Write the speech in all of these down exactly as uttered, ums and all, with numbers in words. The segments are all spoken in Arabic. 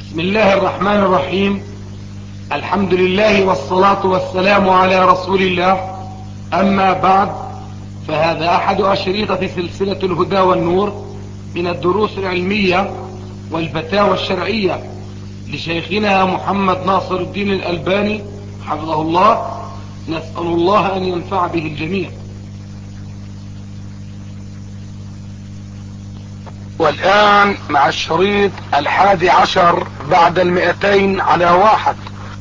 بسم الله الرحمن الرحيم. الحمد لله والصلاة والسلام على رسول الله. أما بعد، فهذا أحد أشريطة سلسلة الهدى والنور من الدروس العلمية والفتاوى الشرعية لشيخنا محمد ناصر الدين الألباني حفظه الله. نسأل الله أن ينفع به الجميع. والآن مع الشريط الحادي عشر بعد المئتين على واحد.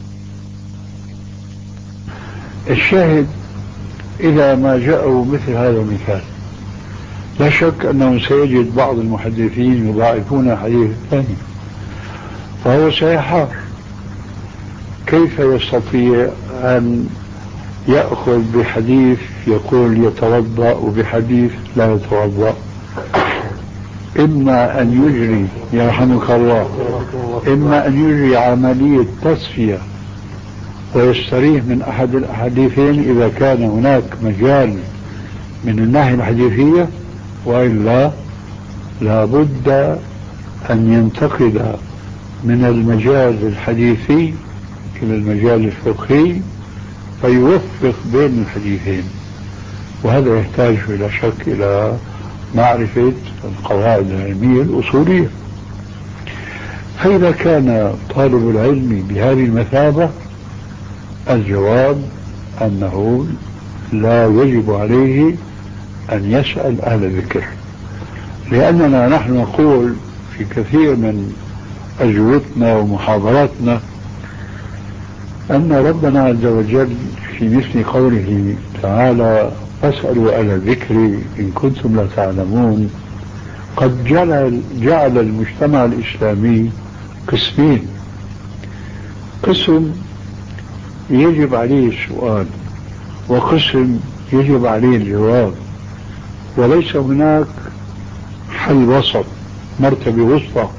الشاهد إذا ما جاءوا مثل هذا المثال، لا شك أنه سيجد بعض المحدثين يضاعفون حديث الثاني، فهو سيحار كيف يستطيع أن يأخذ بحديث يقول يتوضأ وبحديث لا يتوضأ. إما أن يجري يرحمك الله إما أن يجري عملية تصفية ويستريح من أحد الأحاديثين إذا كان هناك مجال من الناحية الحديثية، وإلا لابد أن ينتقل من المجال الحديثي إلى المجال الفقهي فيوفق بين الحديثين، وهذا يحتاج بلا شك إلى معرفة القواعد العلمية الأصولية. فإذا كان طالب العلم بهذه المثابة، الجواب أنه لا يجب عليه أن يسأل أهل الذكر، لأننا نحن نقول في كثير من أجوبتنا ومحاضراتنا أن ربنا عز وجل في مثل قوله تعالى فاسألوا أهل الذكر إن كنتم لا تعلمون قد جعل, جعل المجتمع الإسلامي قسمين: قسم يجب عليه السؤال، وقسم يجب عليه الجواب، وليس هناك حل وسط، مرتبة وسطى.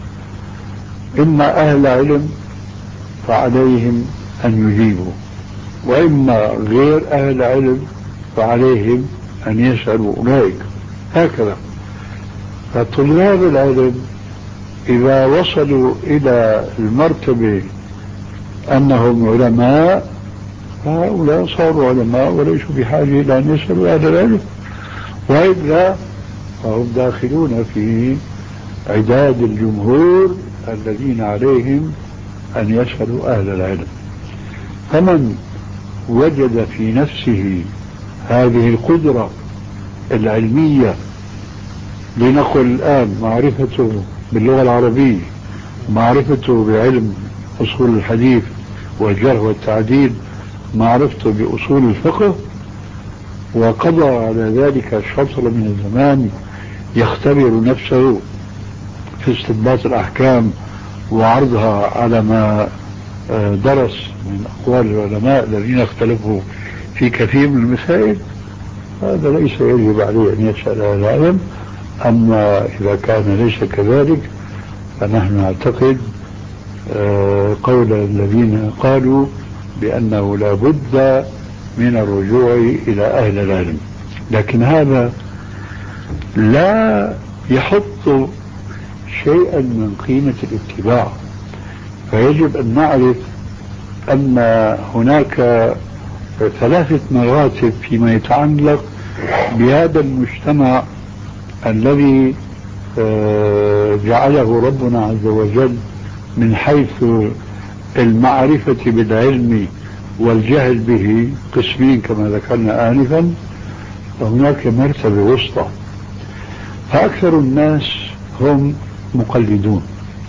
إما أهل علم فعليهم أن يجيبوا، وإما غير أهل علم فعليهم أن يسألوا أولئك، هكذا. فطلاب العلم إذا وصلوا إلى المرتبة أنهم علماء، فهؤلاء صاروا علماء وليسوا بحاجة إلى أن يسألوا أهل العلم، وإلا فهم داخلون في عداد الجمهور الذين عليهم أن يسألوا أهل العلم. فمن وجد في نفسه هذه القدرة العلمية، لنقل الآن معرفته باللغة العربية، معرفته بعلم أصول الحديث والجرح والتعديل، معرفته بأصول الفقه، وقضى على ذلك شطر من الزمان يختبر نفسه في استنباط الأحكام وعرضها على ما درس من أقوال العلماء الذين اختلفوا في كثير من المسائل، هذا ليس يجب عليه أن يسأل أهل العلم. أما إذا كان ليس كذلك فنحن نعتقد قول الذين قالوا بأنه لا بد من الرجوع إلى أهل العلم، لكن هذا لا يحط شيئا من قيمة الاتباع. فيجب أن نعرف أن هناك ثلاثة مراتب فيما يتعلق بهذا المجتمع الذي جعله ربنا عز وجل من حيث المعرفة بالعلم والجهل به قسمين كما ذكرنا آنفا، وهناك مرتبة وسطى. فأكثر الناس هم مقلدون،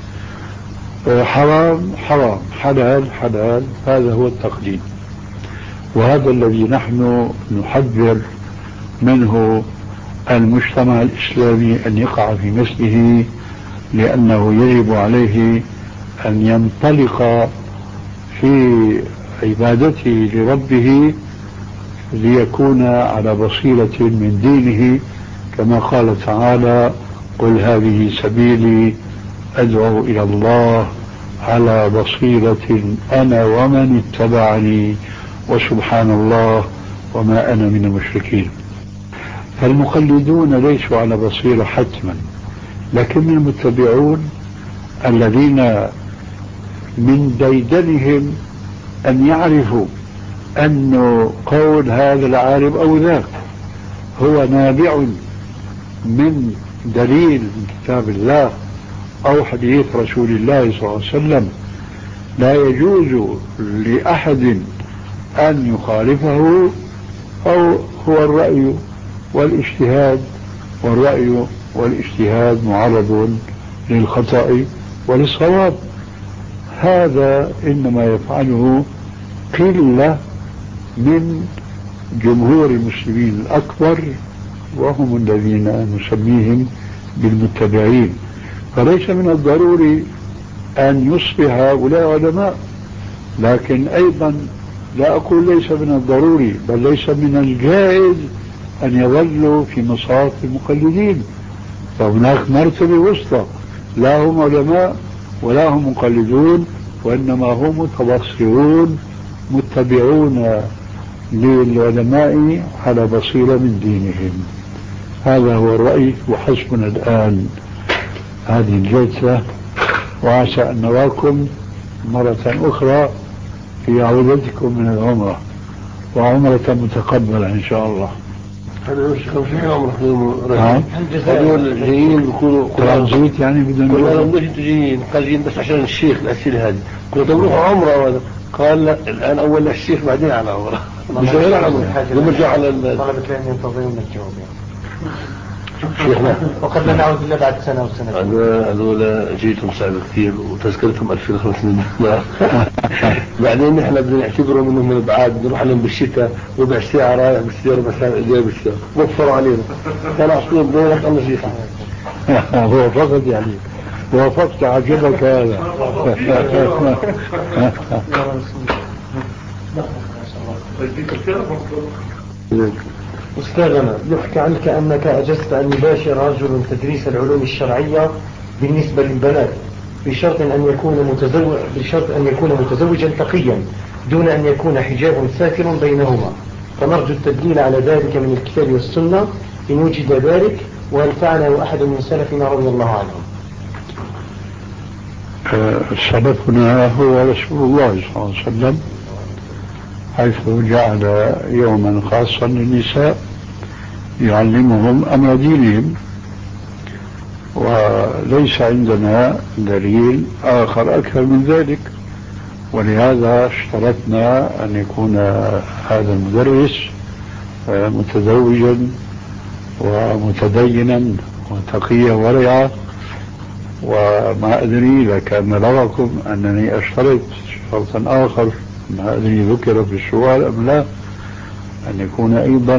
حرام حرام، حلال حلال، هذا هو التقليد، وهذا الذي نحن نحذر منه المجتمع الإسلامي أن يقع في مثله، لأنه يجب عليه أن ينطلق في عبادته لربه ليكون على بصيرة من دينه، كما قال تعالى قل هذه سبيلي أدعو إلى الله على بصيرة أنا ومن اتبعني وسبحان الله وما أنا من المشركين. فالمقلدون ليسوا على بصيرة حتما، لكن المتبعون الذين من ديدنهم أن يعرفوا أن قول هذا العالم أو ذاك هو نابع من دليل من كتاب الله أو حديث رسول الله صلى الله عليه وسلم، لا يجوز لأحد أن يخالفه، أو هو الرأي والاجتهاد، والرأي والاجتهاد معرض للخطأ وللصواب. هذا إنما يفعله قلة من جمهور المسلمين الأكبر، وهم الذين نسميهم بالمتبعين. فليس من الضروري أن يصبح هؤلاء علماء، لكن أيضا لا أقول ليس من الضروري، بل ليس من الجائز أن يظلوا في مصاف المقلدين. فهناك مرتبة وسطى، لا هم علماء ولا هم مقلدون، وإنما هم متبصرون متبعون للعلماء على بصيرة من دينهم. هذا هو الرأي، وحسبنا الآن هذه الجلسة، وعسى أن نراكم مرة أخرى في عودتكم من العمرة، وعمرة متقبلة إن شاء الله. هذا مش خمسين عمره هذول جايين بيكونوا ترانزيت يعني بدون كنا لو مش جايين قاعدين بس عشان الشيخ الأسئلة هذه كنا نروح عمره، قال لا الآن أول الشيخ بعدين على عمره مش غير على عمره نرجع على طلبة العلم ينتظرون الجواب شيخنا، وقد لا نعود إلا بعد سنة وسنة. هذول جيتهم صعب كثير وتذكرتهم ألفين وخمسمائة بعدين نحن بدنا نعتبرهم انهم من الابعاد، نروح لهم بالشتاء ربع ساعه رايح بالسياره مسافه جاي بالسياره وفروا علينا. كان عصير بينك الله شيخ هو فقط يعني وافقت، عجبك هذا. أستاذنا، يحكى عنك أنك أجزت أن يباشر رجل تدريس العلوم الشرعية بالنسبة للبنات بشرط أن يكون متزوج بشرط أن يكون متزوجا تقيا دون أن يكون حجاب ساتر بينهما، فنرجو التدليل على ذلك من الكتاب والسنة إن وجد ذلك، وهل فعله أحد من سلفنا رضي الله عنهم؟ سلفنا هو رسول الله صلى الله عليه وسلم، حيث جعل يوما خاصا للنساء يعلمهم أمر دينهم، وليس عندنا دليل آخر أكثر من ذلك. ولهذا اشترطنا أن يكون هذا المدرس متزوجا ومتدينا وتقيا ورعا. وما أدري إذا كان لغكم أنني أشترط شرطا آخر، ما أدري ذكر في السؤال أم لا، أن يكون أيضا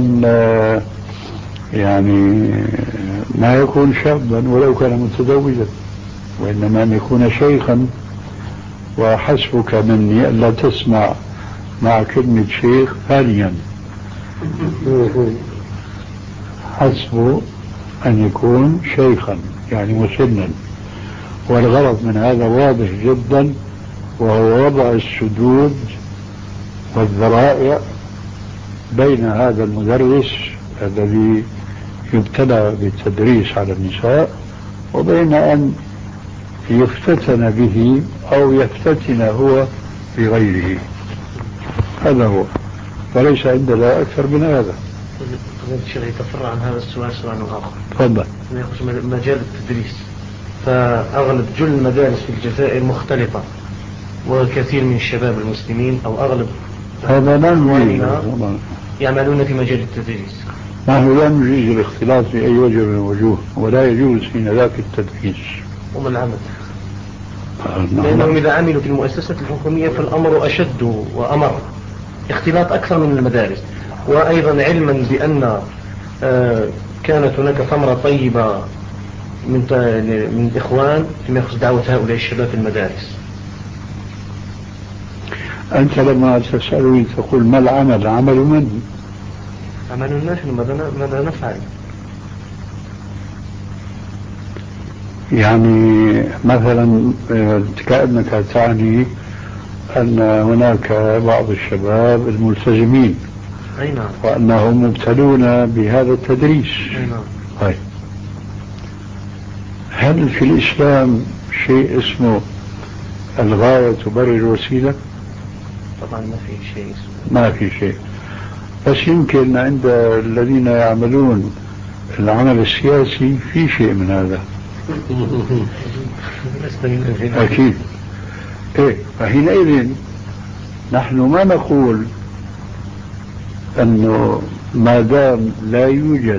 يعني ما يكون شابا ولو كان متزوجا، وإنما أن يكون شيخا. وحسبك مني ألا تسمع مع كلمة شيخ ثانيا، حسب أن يكون شيخا يعني مسنا. والغرض من هذا واضح جدا، وهو وضع السدود والذرائع بين هذا المدرس الذي يبتلى بالتدريس على النساء وبين أن يفتتن به أو يفتتن هو بغيره. هذا هو، وليس عندنا أكثر من هذا. الشيخ يتفرع عن هذا السؤال سؤال آخر. تفضل. يخص مجال التدريس، فأغلب جل المدارس في الجزائر مختلطة، وكثير من الشباب المسلمين أو أغلب هذا لا نجيز يعملون في مجال التدريس. نحن لا نجيز الاختلاط في أي وجه من الوجوه، ولا يجوز حين ذاك التدريس. وما العمل؟ لأنهم إذا عملوا في المؤسسة الحكومية فالأمر أشد وأمر، اختلاط أكثر من المدارس. وأيضا علما بأن كانت هناك ثمرة طيبة من من الإخوان فيما يخص دعوة هؤلاء الشباب في المدارس. أنت لما تسألني تقول ما العمل؟ عمل من؟ عمل نحن، ماذا نفعل؟ يعني مثلا كأنك تعني أن هناك بعض الشباب الملتزمين أي نعم، وأنهم مبتلون بهذا التدريس. أي نعم. طيب، هل في الإسلام شيء اسمه الغاية تبرر الوسيلة؟ طبعا ما في شيء ما في شيء، بس يمكن عند الذين يعملون العمل السياسي في شيء من هذا. أكيد. إيه، فحينئذ نحن ما نقول أنه ما دام لا يوجد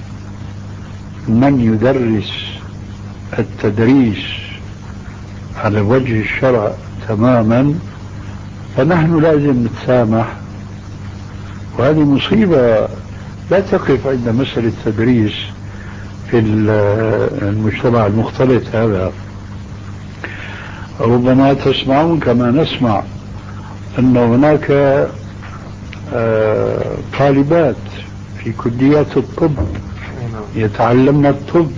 من يدرس التدريس على وجه الشرع تماما فنحن لازم نتسامح. وهذه مصيبة لا تقف عند مسألة التدريس في المجتمع المختلط هذا. ربما تسمعون كما نسمع أن هناك طالبات في كليات الطب يتعلمن الطب،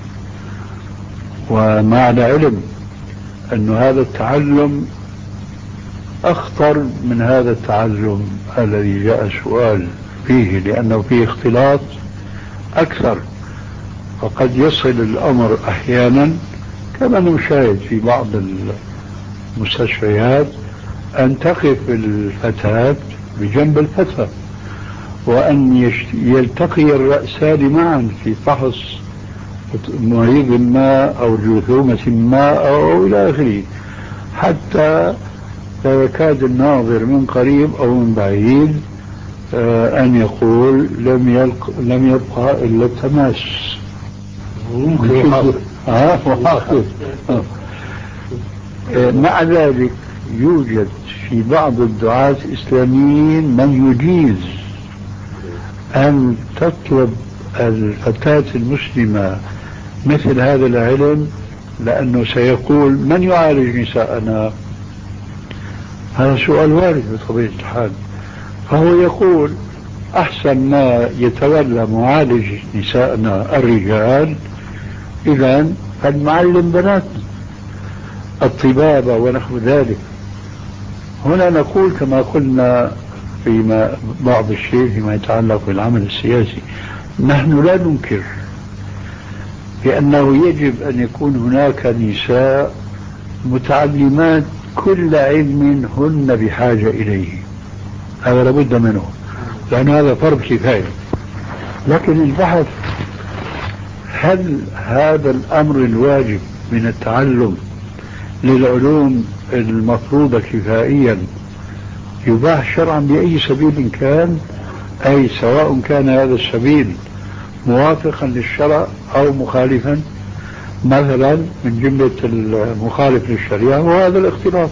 ومع العلم أن هذا التعلم أخطر من هذا التعلم الذي جاء السؤال فيه، لأنه فيه اختلاط أكثر. فقد يصل الأمر أحيانا كما نشاهد في بعض المستشفيات أن تقف الفتاة بجنب الفتى وأن يلتقي الرأسان معا في فحص مريض ما أو جرثومة ما أو إلى آخره، حتى لا يكاد الناظر من قريب أو من بعيد أن يقول لم يلق لم يبقى إلا التماس. آه آه. مع ذلك يوجد في بعض الدعاة الإسلاميين من يجيز أن تطلب الفتاة المسلمة مثل هذا العلم، لأنه سيقول من يعالج نساءنا؟ هذا سؤال وارد بطبيعة الحال. فهو يقول أحسن ما يتولى معالج نساءنا الرجال، إذن فلنعلم بناتنا الطبابة ونحو ذلك. هنا نقول كما قلنا فيما بعض الشيء فيما يتعلق بالعمل السياسي، نحن لا ننكر بأنه يجب أن يكون هناك نساء متعلمات كل علم هن بحاجة إليه، هذا لابد منه لأن هذا فرض كفاية. لكن البحث هل هذا الأمر الواجب من التعلم للعلوم المفروضة كفائيا يباح شرعا بأي سبيل كان، أي سواء كان هذا السبيل موافقا للشرع أو مخالفا؟ مثلا من جملة المخالف للشريعة وهذا الاختلاط.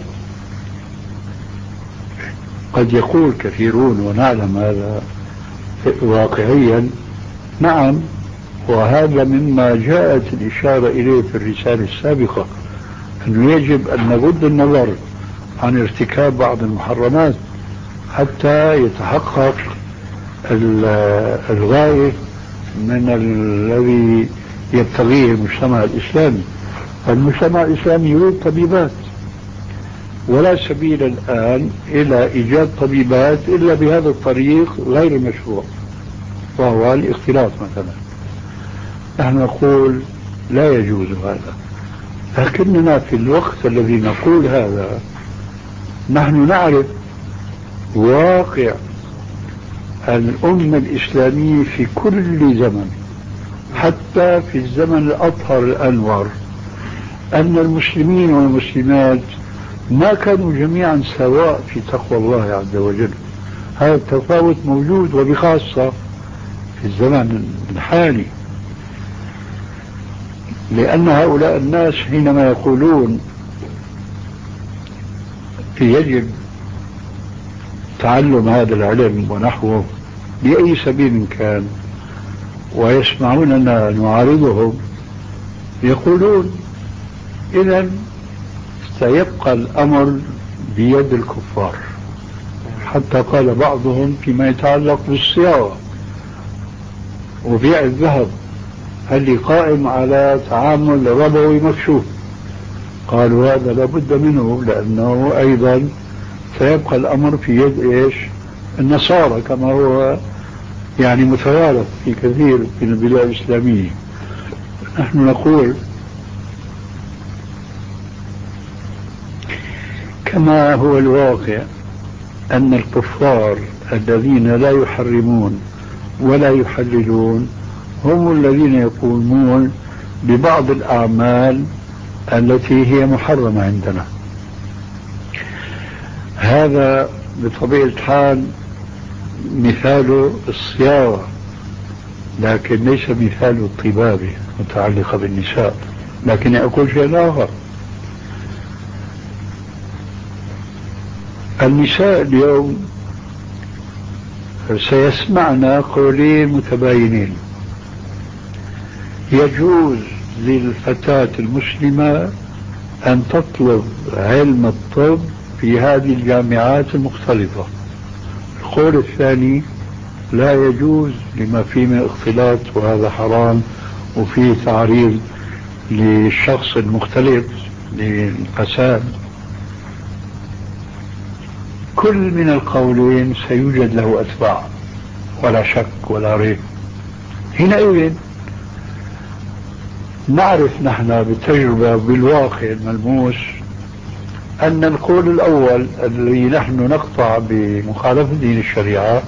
قد يقول كثيرون ونعلم هذا واقعيا نعم، وهذا مما جاءت الإشارة إليه في الرسالة السابقة، أنه يجب أن نغض النظر عن ارتكاب بعض المحرمات حتى يتحقق الغاية من الذي يبتغيه المجتمع الإسلامي. المجتمع الإسلامي يريد طبيبات، ولا سبيل الآن إلى إيجاد طبيبات إلا بهذا الطريق غير المشروع، وهو الاختلاط مثلا. نحن نقول لا يجوز هذا، لكننا في الوقت الذي نقول هذا نحن نعرف واقع الأمة الإسلامية في كل زمن، حتى في الزمن الأطهر الأنور، أن المسلمين والمسلمات ما كانوا جميعا سواء في تقوى الله عز وجل. هذا التفاوت موجود، وبخاصة في الزمن الحالي، لأن هؤلاء الناس حينما يقولون يجب تعلم هذا العلم ونحوه بأي سبيل كان ويسمعوننا نعارضهم، يقولون إذن سيبقى الأمر بيد الكفار. حتى قال بعضهم فيما يتعلق بالصياغة وبيع الذهب هل قائم على تعامل ربوي مكشوف، قالوا هذا لابد منه، لأنه أيضا سيبقى الأمر في يد إيش النصارى كما هو يعني متوارث في كثير من البلاد الإسلامية. نحن نقول كما هو الواقع أن الكفار الذين لا يحرمون ولا يحللون هم الذين يقومون ببعض الأعمال التي هي محرمة عندنا. هذا بطبيعة الحال مثال الصياغة، لكن ليس مثال الطبابة متعلقة بالنساء. لكن أقول شيء آخر، النساء اليوم سيسمعنا قولين متباينين. يجوز للفتاة المسلمة أن تطلب علم الطب في هذه الجامعات المختلطة. القول الثاني، لا يجوز لما فيه من اختلاط وهذا حرام وفيه تعريض للشخص المختلط للفساد. كل من القولين سيوجد له أتباع ولا شك ولا ريب. حينئذ نعرف نحن بالتجربة بالواقع الملموس أن القول الأول الذي نحن نقطع بمخالفة دين الشريعة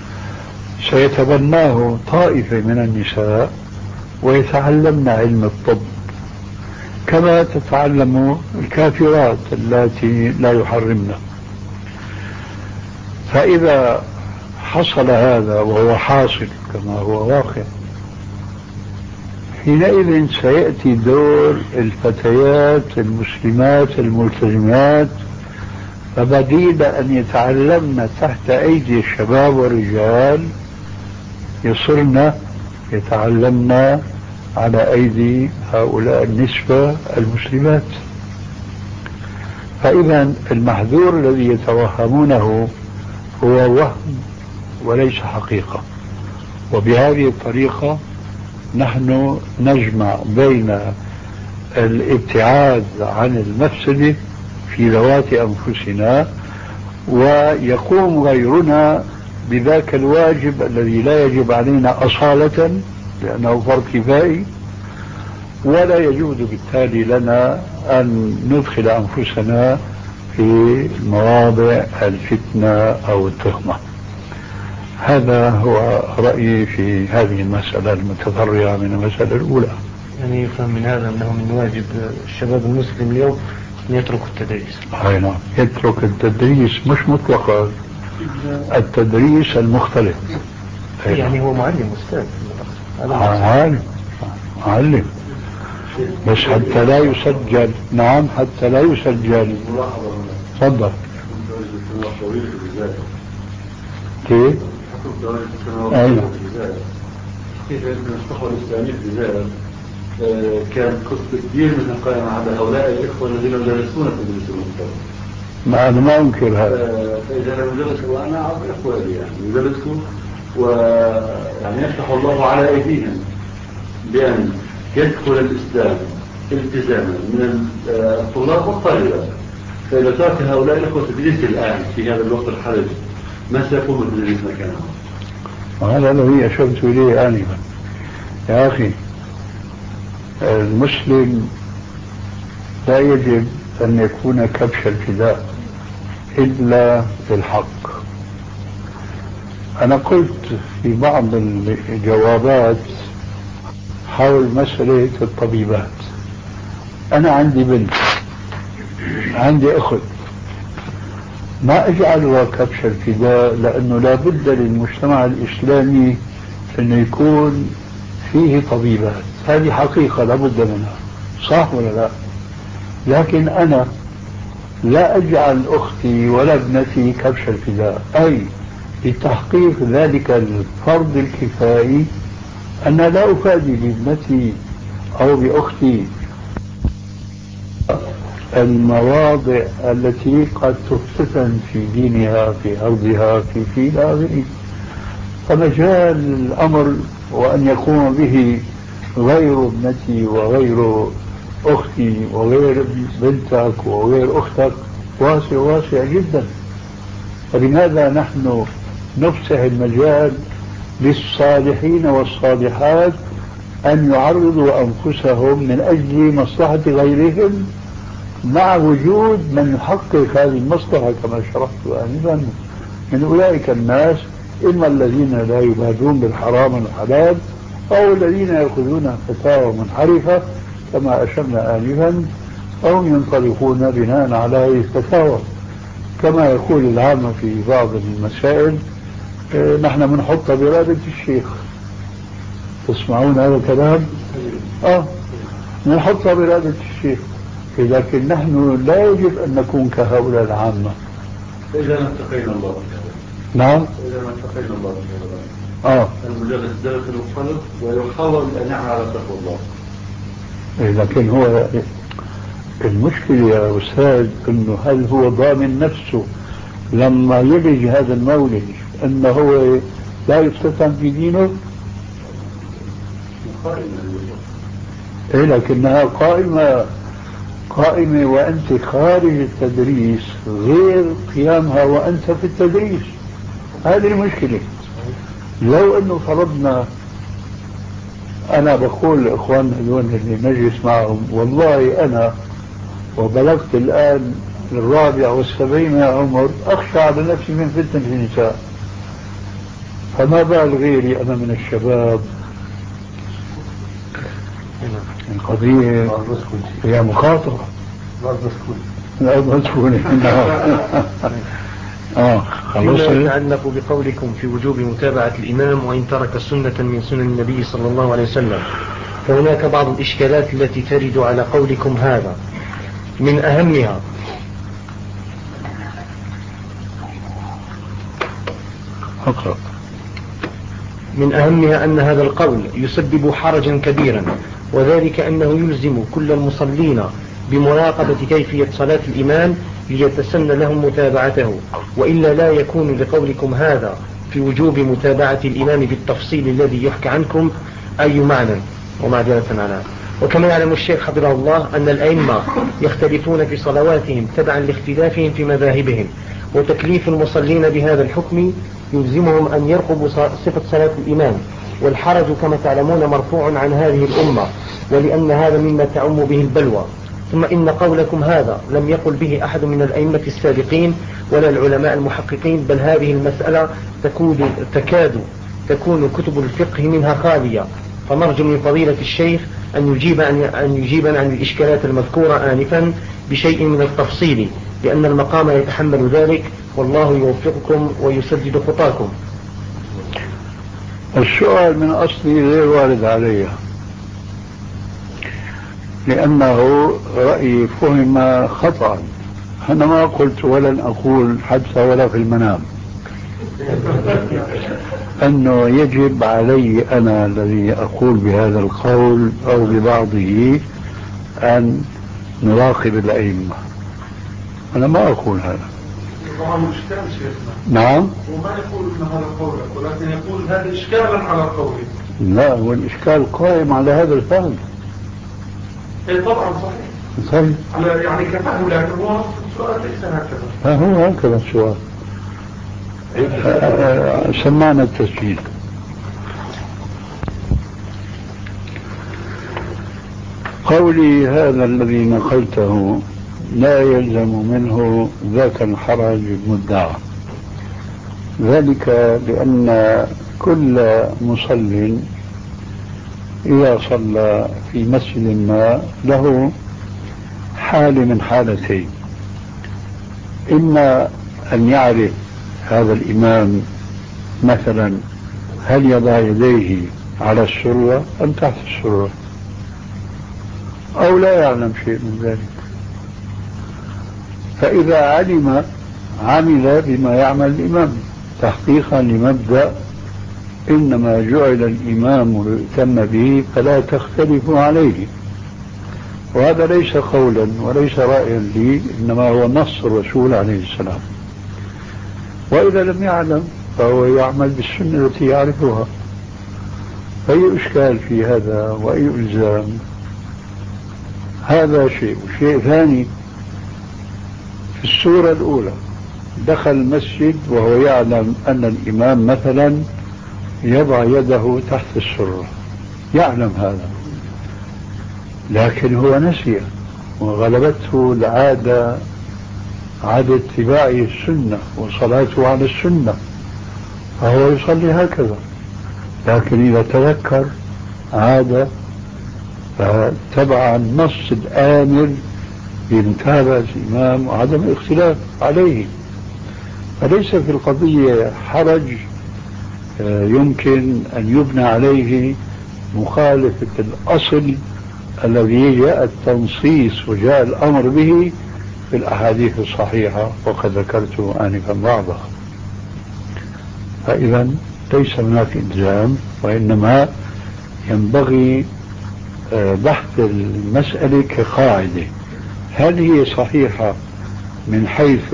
سيتبناه طائفة من النساء ويتعلمن علم الطب كما تتعلم الكافرات التي لا يحرمن. فإذا حصل هذا وهو حاصل كما هو واقع، حينئذ سيأتي دور الفتيات المسلمات الملتزمات، فبديل أن يتعلمن تحت أيدي الشباب والرجال يصرن يتعلمن على أيدي هؤلاء النسبة المسلمات. فإذا المحذور الذي يتوهمونه هو وهم وليس حقيقة. وبهذه الطريقة نحن نجمع بين الابتعاد عن المفسدة في ذوات أنفسنا، ويقوم غيرنا بذاك الواجب الذي لا يجب علينا أصالة لأنه فرض كفائي، ولا يجوز بالتالي لنا أن ندخل أنفسنا في مواضع الفتنة أو التهمة. هذا هو رأيي في هذه المسألة المتفرعة من المسألة الأولى. يعني يفهم من هذا أنه من واجب الشباب المسلم اليوم أن يترك التدريس. أي نعم، يترك التدريس مش مطلقا، التدريس المختلف. يعني هو معلم أستاذ. معلم معلم بس حتى لا يسجل. نعم، حتى لا يسجل. تفضل. كيف؟ أين؟ كيف المستوى الإسلامي في الجزائر كان قصة كبير من قائمة على هؤلاء الإخوة الذين يدرسون في الدروس المختلفة. ما أنا ما أنكر هذا. فإذا لم يدرسوا، وأنا أعرف إخواني يعني يدرسوا ويعني يفتح الله على أيديهم بأن يدخل الإسلام التزاما من الطلاب والطالبات. فإذا ترك هؤلاء الإخوة تدريس الآن في هذا الوقت الحرج، ما سيكون التدريس مكانهم؟ وهذا الذي أشرت إليه آنفا. يا أخي، المسلم لا يجب أن يكون كبش الفداء إلا بالحق. أنا قلت في بعض الجوابات حول مسألة الطبيبات، أنا عندي بنت، عندي أخت، ما أجعلها كبش الفداء، لأنه لا بد للمجتمع الإسلامي أنه يكون فيه طبيبات. هذه حقيقة لا بد منها، صح ولا لا؟ لكن أنا لا أجعل أختي ولا ابنتي كبش الفداء، أي لتحقيق ذلك الفرض الكفائي أنا لا أفادي بابنتي أو بأختي المواضع التي قد تفتتن في دينها، في أرضها، في في آخره. فمجال الأمر وأن يقوم به غير ابنتي وغير أختي وغير بنتك وغير أختك واسع واسع جدا. فلماذا نحن نفسح المجال للصالحين والصالحات أن يعرضوا أنفسهم من أجل مصلحة غيرهم مع وجود من يحقق هذه المصلحة كما شرحت آنفا من أولئك الناس، إما الذين لا يبادون بالحرام والحلال أو الذين يأخذون فتاوى منحرفة كما أشرنا آنفا، أو ينطلقون بناء على هذه الفتاوى. كما يقول العامة في بعض المسائل اه نحن بنحط بإرادة الشيخ. تسمعون هذا الكلام؟ آه نحط بإرادة الشيخ، لكن نحن لا يجب أن نكون كهؤلاء العامة. إذا ما اتقينا الله. نعم. إذا ما اتقينا الله. آه. المجرد ذلك القلب ويحاول أن يعمل على تقوى الله. لكن هو المشكلة يا أستاذ أنه هل هو ضامن نفسه لما يلج هذا المولد أنه هو لا يفتتن في دينه؟ إيه لكنها قائمة قائمة وأنت خارج التدريس غير قيامها وأنت في التدريس. هذه المشكلة. لو أنه فرضنا أنا بقول لإخواننا هذول اللي نجلس معهم والله أنا وبلغت الآن الرابع والسبعين يا عمر أخشى على نفسي من فتنة النساء، فما بال غيري أنا من الشباب. القضية هي مخاطرة. لا مسكونة. آه فيما يتعلق بقولكم في وجوب متابعة الإمام وإن ترك سنة من سنن النبي صلى الله عليه وسلم، فهناك بعض الإشكالات التي ترد على قولكم هذا. من أهمها أقرأ من أهمها أن هذا القول يسبب حرجا كبيرا، وذلك أنه يلزم كل المصلين بمراقبة كيفية صلاة الإمام ليتسن لهم متابعته، وإلا لا يكون لقولكم هذا في وجوب متابعة الإمام بالتفصيل الذي يحكى عنكم أي معنى ومعذرة على. وكما يعلم الشيخ حفظه الله أن الأئمة يختلفون في صلواتهم تبعا لاختلافهم في مذاهبهم، وتكليف المصلين بهذا الحكم يلزمهم أن يرقبوا صفة صلاة الإمام، والحرج كما تعلمون مرفوع عن هذه الأمة، ولأن هذا مما تعم به البلوى. ثم إن قولكم هذا لم يقل به أحد من الأئمة السابقين ولا العلماء المحققين، بل هذه المسألة تكاد تكاد تكون كتب الفقه منها خالية، فنرجو من فضيلة الشيخ أن يجيب عن أن يجيبنا عن الإشكالات المذكورة آنفا بشيء من التفصيل، لأن المقام يتحمل ذلك، والله يوفقكم ويسدد خطاكم. السؤال من أصله غير وارد علي، لأنه رأيي فهم خطأ. أنا ما قلت ولن أقول حتى ولا في المنام أنه يجب علي أنا الذي أقول بهذا القول أو ببعضه أن نراقب الأئمة. أنا ما أقول هذا. طبعا إشكال شيخنا. نعم. وما يقول إن هذا قولك، ولكن يقول هذا إشكالا على قولك. لا، والإشكال قائم على هذا الفهم. إيه طبعا صحيح. صحيح. على يعني كفهم، لكن هو السؤال ليس هكذا. ها هو هكذا السؤال. سمعنا التسجيل. قولي هذا الذي نقلته لا يلزم منه ذاك الحرج المدعى، ذلك لأن كل مصل إذا صلى في مسجد ما له حال من حالتين: إما أن يعرف هذا الإمام مثلا هل يضع يديه على السرة أم تحت السرة، أو لا يعلم شيء من ذلك. فإذا علم عمل بما يعمل الإمام تحقيقا لمبدأ إنما جعل الإمام ليؤتم به فلا تختلفوا عليه. وهذا ليس قولا وليس رأيا لي، إنما هو نص الرسول عليه السلام. وإذا لم يعلم فهو يعمل بالسنة التي يعرفها. أي إشكال في هذا وأي إلزام؟ هذا شيء. وشيء ثاني، في السورة الأولى دخل المسجد وهو يعلم أن الإمام مثلا يضع يده تحت السرة، يعلم هذا، لكن هو نسي وغلبته العادة عادة اتباعه السنة وصلاته على السنة، فهو يصلي هكذا. لكن إذا تذكر عادة فتبع النص الآمر بمتابعة الإمام وعدم الاختلاف عليه، فليس في القضية حرج يمكن أن يبنى عليه مخالفة الأصل الذي جاء التنصيص وجاء الأمر به في الأحاديث الصحيحة، وقد ذكرت آنفا بعضها. فإذا ليس هناك إلزام، وإنما ينبغي بحث المسألة كقاعدة، هل هي صحيحة من حيث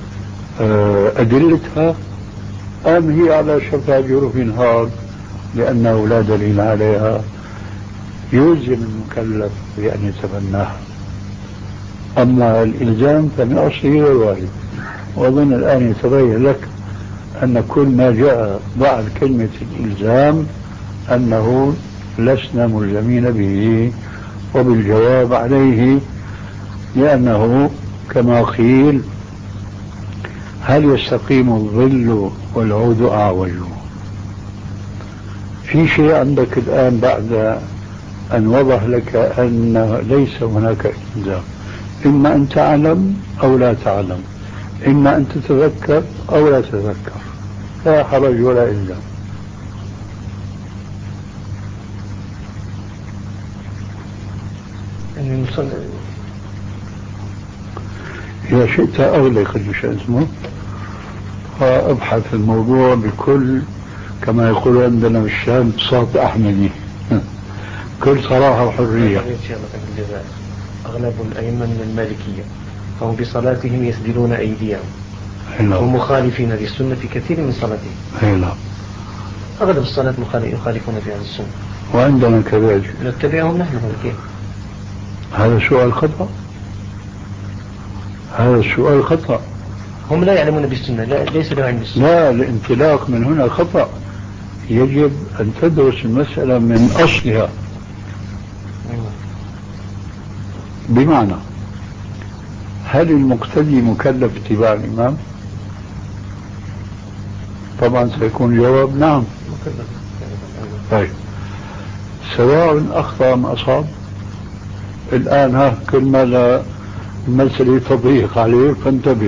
أدلتها أم هي على شفا جرف هار لأنه لا دليل عليها يلزم المكلف بأن يتبناها. أما الإلزام فمن أصله غير وارد، وأظن الآن يتبين لك أن كل ما جاء بعد كلمة الإلزام أنه لسنا ملزمين به وبالجواب عليه، لأنه كما قيل هل يستقيم الظل والعود أعوج. في شيء عندك الآن بعد أن وضح لك أن ليس هناك إلزام، إما أن تعلم أو لا تعلم، إما أن تتذكر أو لا تتذكر، لا حرج ولا إلزام. إذا شئت أغلق شو اسمه وأبحث الموضوع بكل، كما يقول عندنا بالشام، بساط أحمدي، كل صراحة وحرية. أغلب الأئمة من المالكية فهم بصلاتهم يسدلون أيديهم ومخالفين للسنة في كثير من صلاتهم. أغلب الصلاة يخالفون في هذه السنة، وعندنا كذلك نتبعهم نحن. كيف هذا سؤال خطأ؟ هذا السؤال خطأ. هم لا يعلمون بالسنة، لا ليس له علم بالسنة. لا، الانطلاق من هنا خطأ. يجب أن تدرس المسألة من أصلها. بمعنى هل المقتدي مكلف اتباع الإمام؟ طبعا سيكون الجواب نعم. طيب سواء أخطأ أم أصاب. الآن ها كل ما لا المسألة تضيق عليه فانتبه،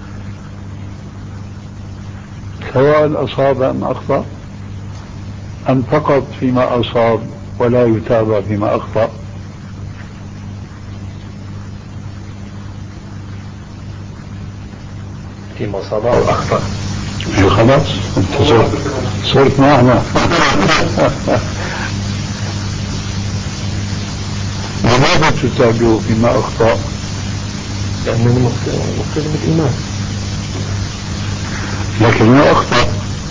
سواء أصاب أم أخطأ أم فقط فيما أصاب ولا يتابع فيما أخطأ. فيما أصاب أو أخطأ. خلاص انت صرت صرت معنا. لماذا تتابعه فيما أخطأ؟ لأنه مقتدى بالإيمان، لكنه أخطأ.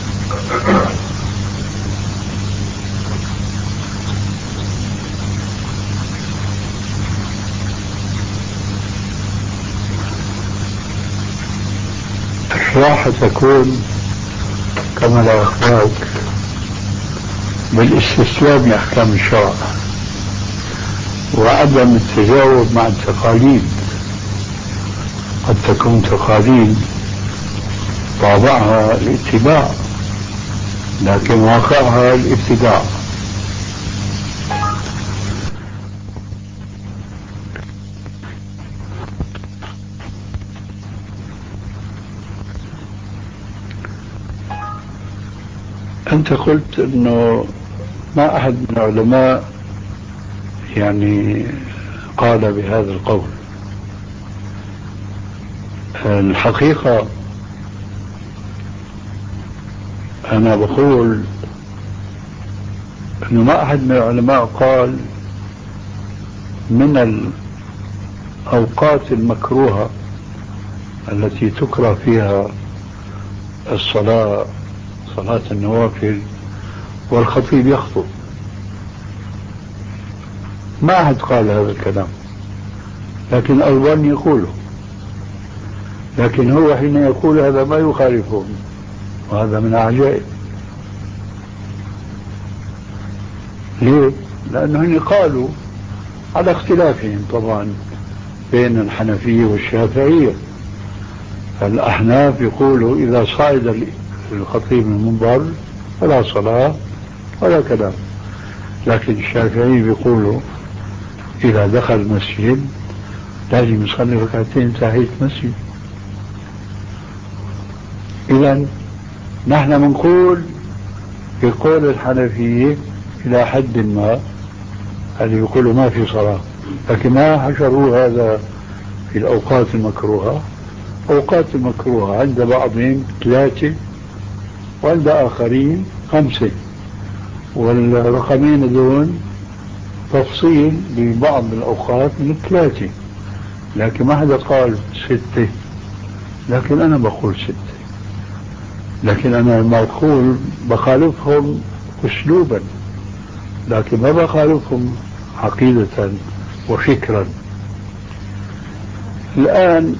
راح تكون كما لا أخبرك بالاستسلام لأحكام الشرع وعدم التجاوب مع التقاليد. قد تكون تقاليد طابعها الاتباع لكن واقعها الابتداع. أنت قلت أنه ما أحد من العلماء يعني قال بهذا القول. الحقيقة أنا بقول أنه ما أحد من العلماء قال من الأوقات المكروهة التي تكره فيها الصلاة، صلاة النوافل، والخطيب يخطب. ما أحد قال هذا الكلام، لكن الألباني يقوله. لكن هو حين يقول هذا ما يخالفهم، وهذا من العجائب. ليه؟ لأنهم قالوا على اختلافهم طبعا بين الحنفية والشافعية. الأحناف يقولوا إذا صعد الخطيب من المنبر فلا صلاة ولا كلام، لكن الشافعي بيقولوا إذا دخل المسجد لازم يصلي ركعتين تحية المسجد. إذا نحن بنقول بقول الحنفية إلى حد ما اللي يقولوا ما في صلاة، لكن ما حشروا هذا في الأوقات المكروهة. أوقات المكروهة عند بعضهم ثلاثة وعند آخرين خمسة، والرقمين دون تفصيل لبعض الأوقات من ثلاثة، لكن ما حدا قال ستة، لكن أنا بقول ستة. لكن أنا لما أقول بخالفهم أسلوبا، لكن ما بخالفهم عقيدة وفكرا. الآن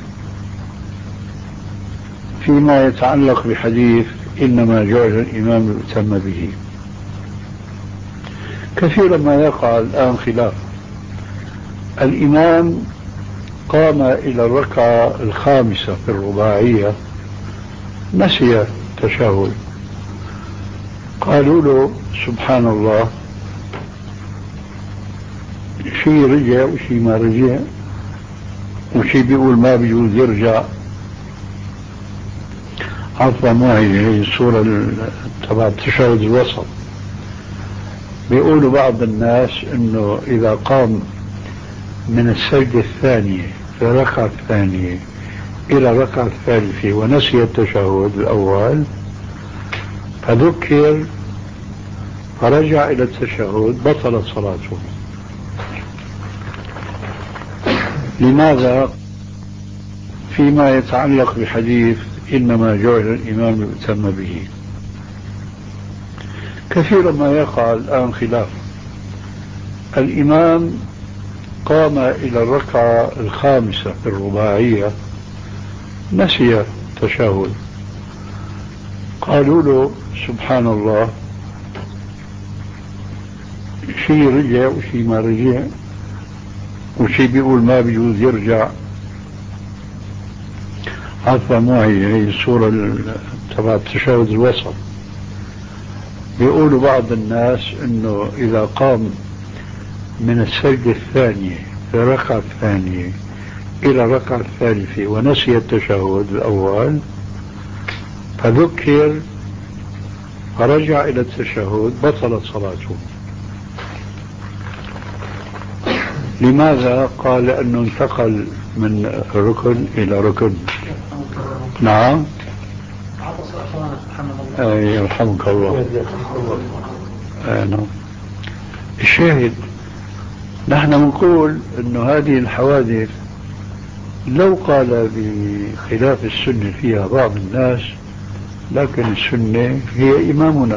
فيما يتعلق بحديث إنما جعل الإمام يؤتم به، كثيرا ما يقع الآن خلاف. الإمام قام إلى الركعة الخامسة في الرباعية نسي التشهد، قالوا له سبحان الله، شيء رجع وشيء ما رجع، وشيء بيقول ما بيجوز يرجع. عفوا معي هي الصورة تبع التشهد الوسط. بيقولوا بعض الناس انه اذا قام من السجدة الثانية في الركعة الثانية الى الركعة الثالثة ونسي التشهد الاول فذكر فرجع الى التشهد بطلت صلاته. لماذا؟ فيما يتعلق بحديث إنما جعل الإمام يؤتم به، كثيرا ما يقع الآن خلاف. الإمام قام إلى الركعة الخامسة في الرباعية نسي التشهد، قالوا له سبحان الله، شيء رجع وشيء ما رجع، وشيء بيقول ما بيجوز يرجع. عفوا معي هي الصورة تبع التشهد الوسط. بيقولوا بعض الناس انه اذا قام من السجدة الثانية في الركعة الثانية الى الركعة الثالثة ونسي التشهد الاول فذكر فرجع الى التشهد بطلت صلاته. لماذا؟ قال لأنه انتقل من ركن إلى ركن. نعم. أي يرحمك الله. آه نعم. الشاهد نحن نقول أنه هذه الحوادث لو قال بخلاف السنة فيها بعض الناس، لكن السنة هي إمامنا،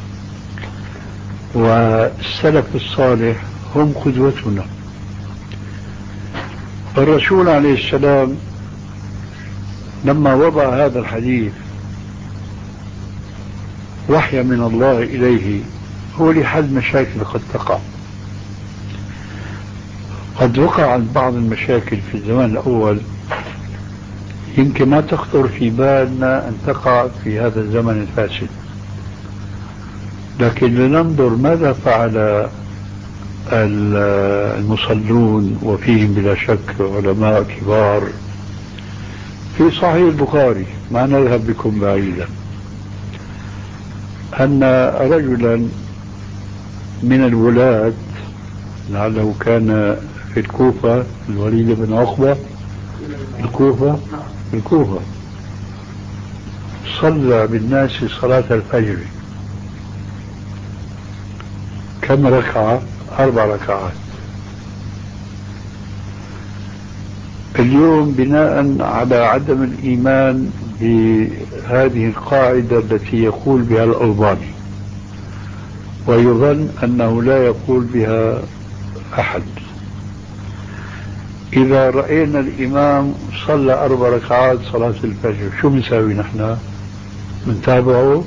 والسلف الصالح هم قدوتنا. الرسول عليه السلام لما وضع هذا الحديث وحي من الله إليه هو لحل مشاكل قد تقع. قد وقعت بعض المشاكل في الزمان الأول يمكن ما تخطر في بالنا أن تقع في هذا الزمن الفاسد، لكن لننظر ماذا فعل المصلون وفيهم بلا شك علماء كبار. في صحيح البخاري، ما نذهب بكم بعيدا، أن رجلا من الولاة لعله كان في الكوفة، الوليد بن عقبة، الكوفة الكوفة صلى بالناس صلاة الفجر. كم ركعة؟ أربع ركعات. اليوم بناء على عدم الإيمان بهذه القاعدة التي يقول بها الألباني، ويظن أنه لا يقول بها أحد، إذا رأينا الإمام صلى أربع ركعات صلاة الفجر شو بنساوي نحن؟ بنتابعه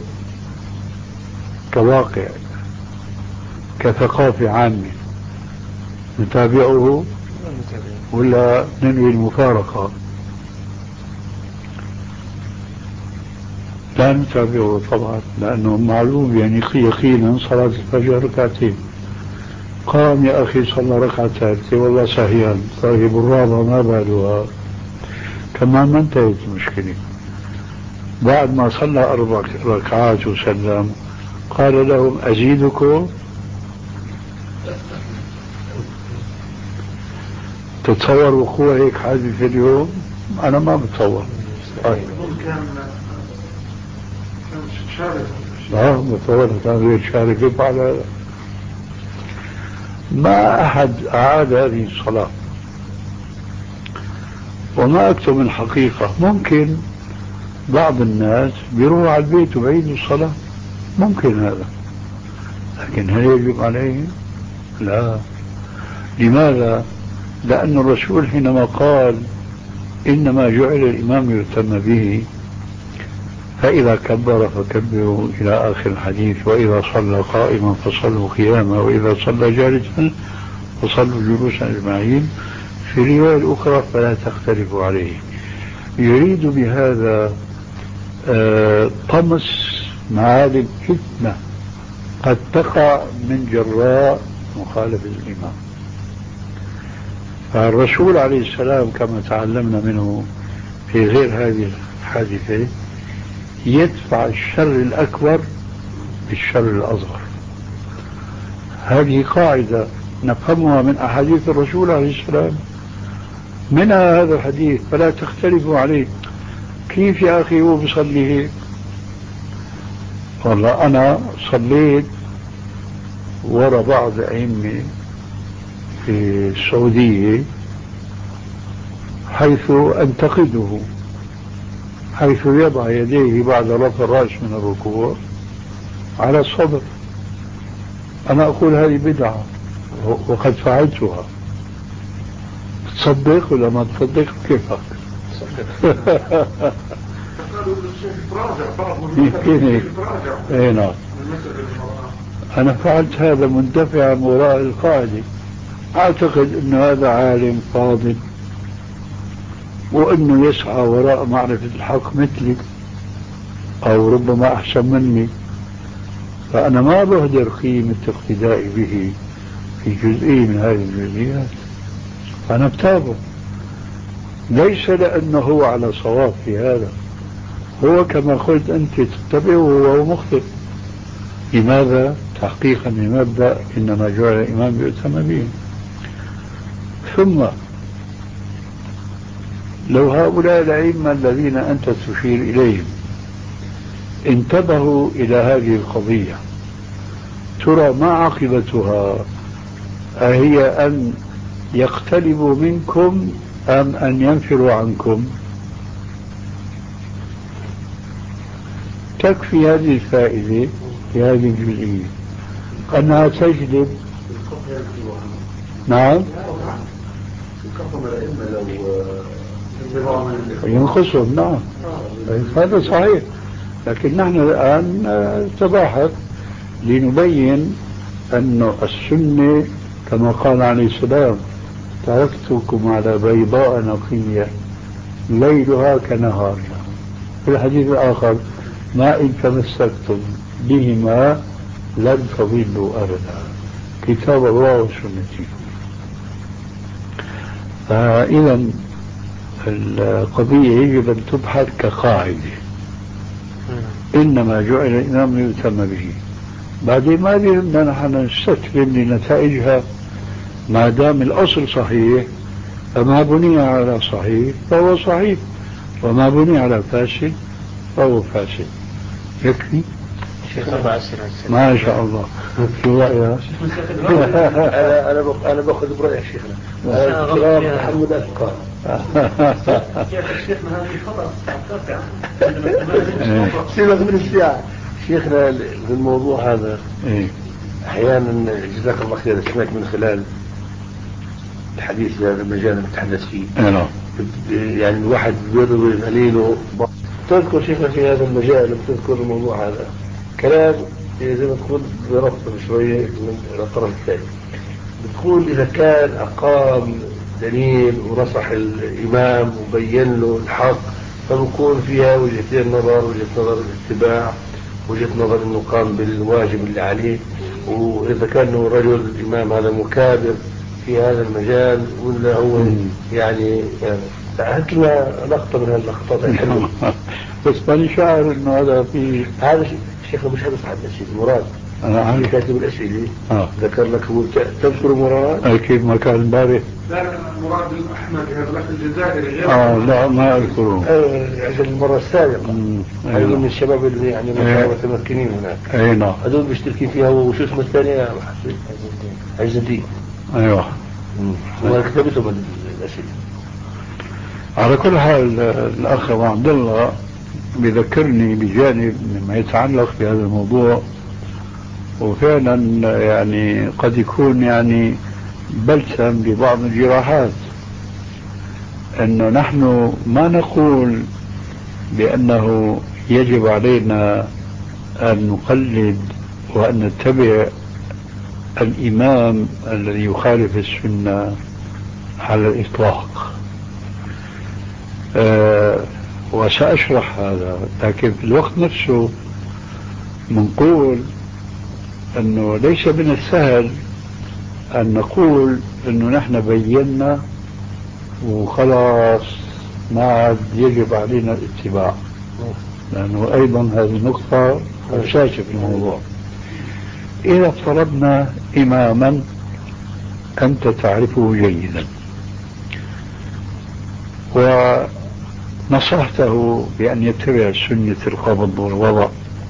كواقع، كثقافة عامة، نتابعه ولا ننوي المفارقة؟ لا نتابعه طبعا، لأنه معلوم يعني يقينا صلاة الفجر ركعتين. قام يا أخي صلى ركعتين، والله سهيان. طيب الرابعة ما بالها؟ كمان ما انتهت المشكلة. بعد ما صلى أربع ركعات وسلم قال لهم أزيدكم؟ تتصور وقوع هيك حادث في اليوم؟ أنا ما بتصور. طيب. اه بتصور كان غير شارك على ما أحد أعاد هذه الصلاة. وما أكتب من حقيقة، ممكن بعض الناس بيروحوا على البيت وبعيدوا الصلاة، ممكن هذا، لكن هل يجب عليه؟ لا. لماذا؟ لأن الرسول حينما قال إنما جعل الإمام يهتم به، فإذا كبر فكبروا إلى آخر الحديث، وإذا صلى قائما فصلوا قياما، وإذا صلى جالسا فصلوا جلوسا أجمعين. في الرواية الأخرى فلا تختلفوا عليه. يريد بهذا آه طمس معالم فتنة قد تقع من جراء مخالفة الإمام. فالرسول عليه السلام كما تعلمنا منه في غير هذه الحادثة يدفع الشر الأكبر بالشر الأصغر. هذه قاعدة نفهمها من أحاديث الرسول عليه السلام، منها هذا الحديث فلا تختلفوا عليه. كيف يا أخي هو بيصلي هيك؟ والله أنا صليت وراء بعض أئمة في السعودية حيث أنتقده، حيث يضع يديه بعد رفع الرأس من الركوع على الصدر. أنا أقول هذه بدعة وقد فعلتها. تصدق ولا ما تصدق كيفك؟ نعم. أنا فعلت هذا مندفعا وراء القاعدة. أعتقد أن هذا عالم فاضل وأنه يسعى وراء معرفة الحق مثلي أو ربما أحسن مني، فأنا ما بهدر قيمة اقتدائي به في جزئية من هذه الجزئيات. أنا بتابع ليس لأنه هو على صواب في هذا، هو كما قلت أنت تتبعه وهو مخطئ. لماذا؟ تحقيقا لمبدأ إنما جعل الإمام يؤتم به. ثم لو هؤلاء الأئمة الذين أنت تشير إليهم انتبهوا إلى هذه القضية، ترى ما عاقبتها؟ أهي أن يقتربوا منكم أم أن ينفروا عنكم؟ تكفي هذه الفائدة في هذه الجزئية أنها تجلب. نعم ينقصهم. نعم هذا صحيح، لكن نحن الآن نتباحث لنبين أن السنة كما قال عليه السلام تركتكم على بيضاء نقية ليلها كنهارها. في الحديث الآخر ما إن تمسكتم بهما لن تضلوا أبدا، كتاب الله وسنتي. فإذا القضية يجب أن تبحث كقاعدة، إنما جعل الإمام يهتم به. بعدين ما بدنا نحن نستسلم لنتائجها، ما دام الأصل صحيح فما بني على صحيح فهو صحيح، وما بني على فاسد فهو فاسد. يكفي ما شاء الله. شو رأيك؟ أنا أنا أنا باخذ برأي شيخنا. أنا محمد أفكار. شيخنا هذه خطأ. سيبك من الساعة. شيخنا في الموضوع هذا أحيانا جزاك الله خير سمعت من خلال الحديث في هذا المجال اللي نتحدث فيه. يعني الواحد بيروي قليله. تذكر شيخنا في هذا المجال بتذكر الموضوع هذا كلام زي ما تقول بربط شوية من الطرف الثاني. بتقول إذا كان أقام دليل ونصح الإمام وبين له الحق، فبكون فيها وجهتين نظر، وجهة نظر الاتباع، وجهة نظر انه قام بالواجب اللي عليه. واذا كان رجل الامام هذا مكابر في هذا المجال ولا هو يعني هات لنا لقطة من هاللقطات الحلوة. بس ماني شاعر انه هذا في هذا شيخنا مش هذا صاحب الاسئلة مراد، انا عارف كاتب الاسئلة آه. ذكر لك هو تذكر مراد اكيد ما كان امبارح. لا مراد الاحمد هذا الاخ الجزائري غير اه لا ما اذكره. آه عشان المرة السابقة هذول من الشباب اللي يعني متمكنين هناك. اي نعم هذول مشتركين فيها. وشو اسمه الثاني يا محسن؟ عز الدين. ايوه ما كتبتهم الاسئلة. على كل حال الاخ ابو عبد الله بذكرني بجانب مما يتعلق بهذا الموضوع، وفعلا يعني قد يكون يعني بلسم لبعض الجراحات، انه نحن ما نقول بانه يجب علينا ان نقلد وان نتبع الامام الذي يخالف السنة على الاطلاق. أه وسأشرح هذا، لكن في الوقت نفسه منقول أنه ليس من السهل أن نقول أنه نحن بينا وخلاص ما عاد يجب علينا الاتباع، لأنه أيضا هذه نقطة أساسية في الموضوع. إذا افترضنا إماما أنت تعرفه جيدا ونصحته بأن يتبع سنة القبض والوضع،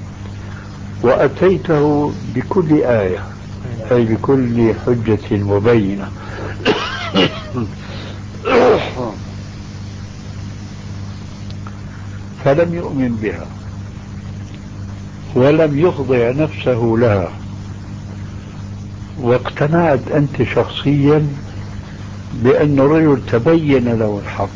وأتيته بكل آية أي بكل حجة مبينة فلم يؤمن بها ولم يخضع نفسه لها، واقتنعت أنت شخصيا بأن الرجل تبين له الحق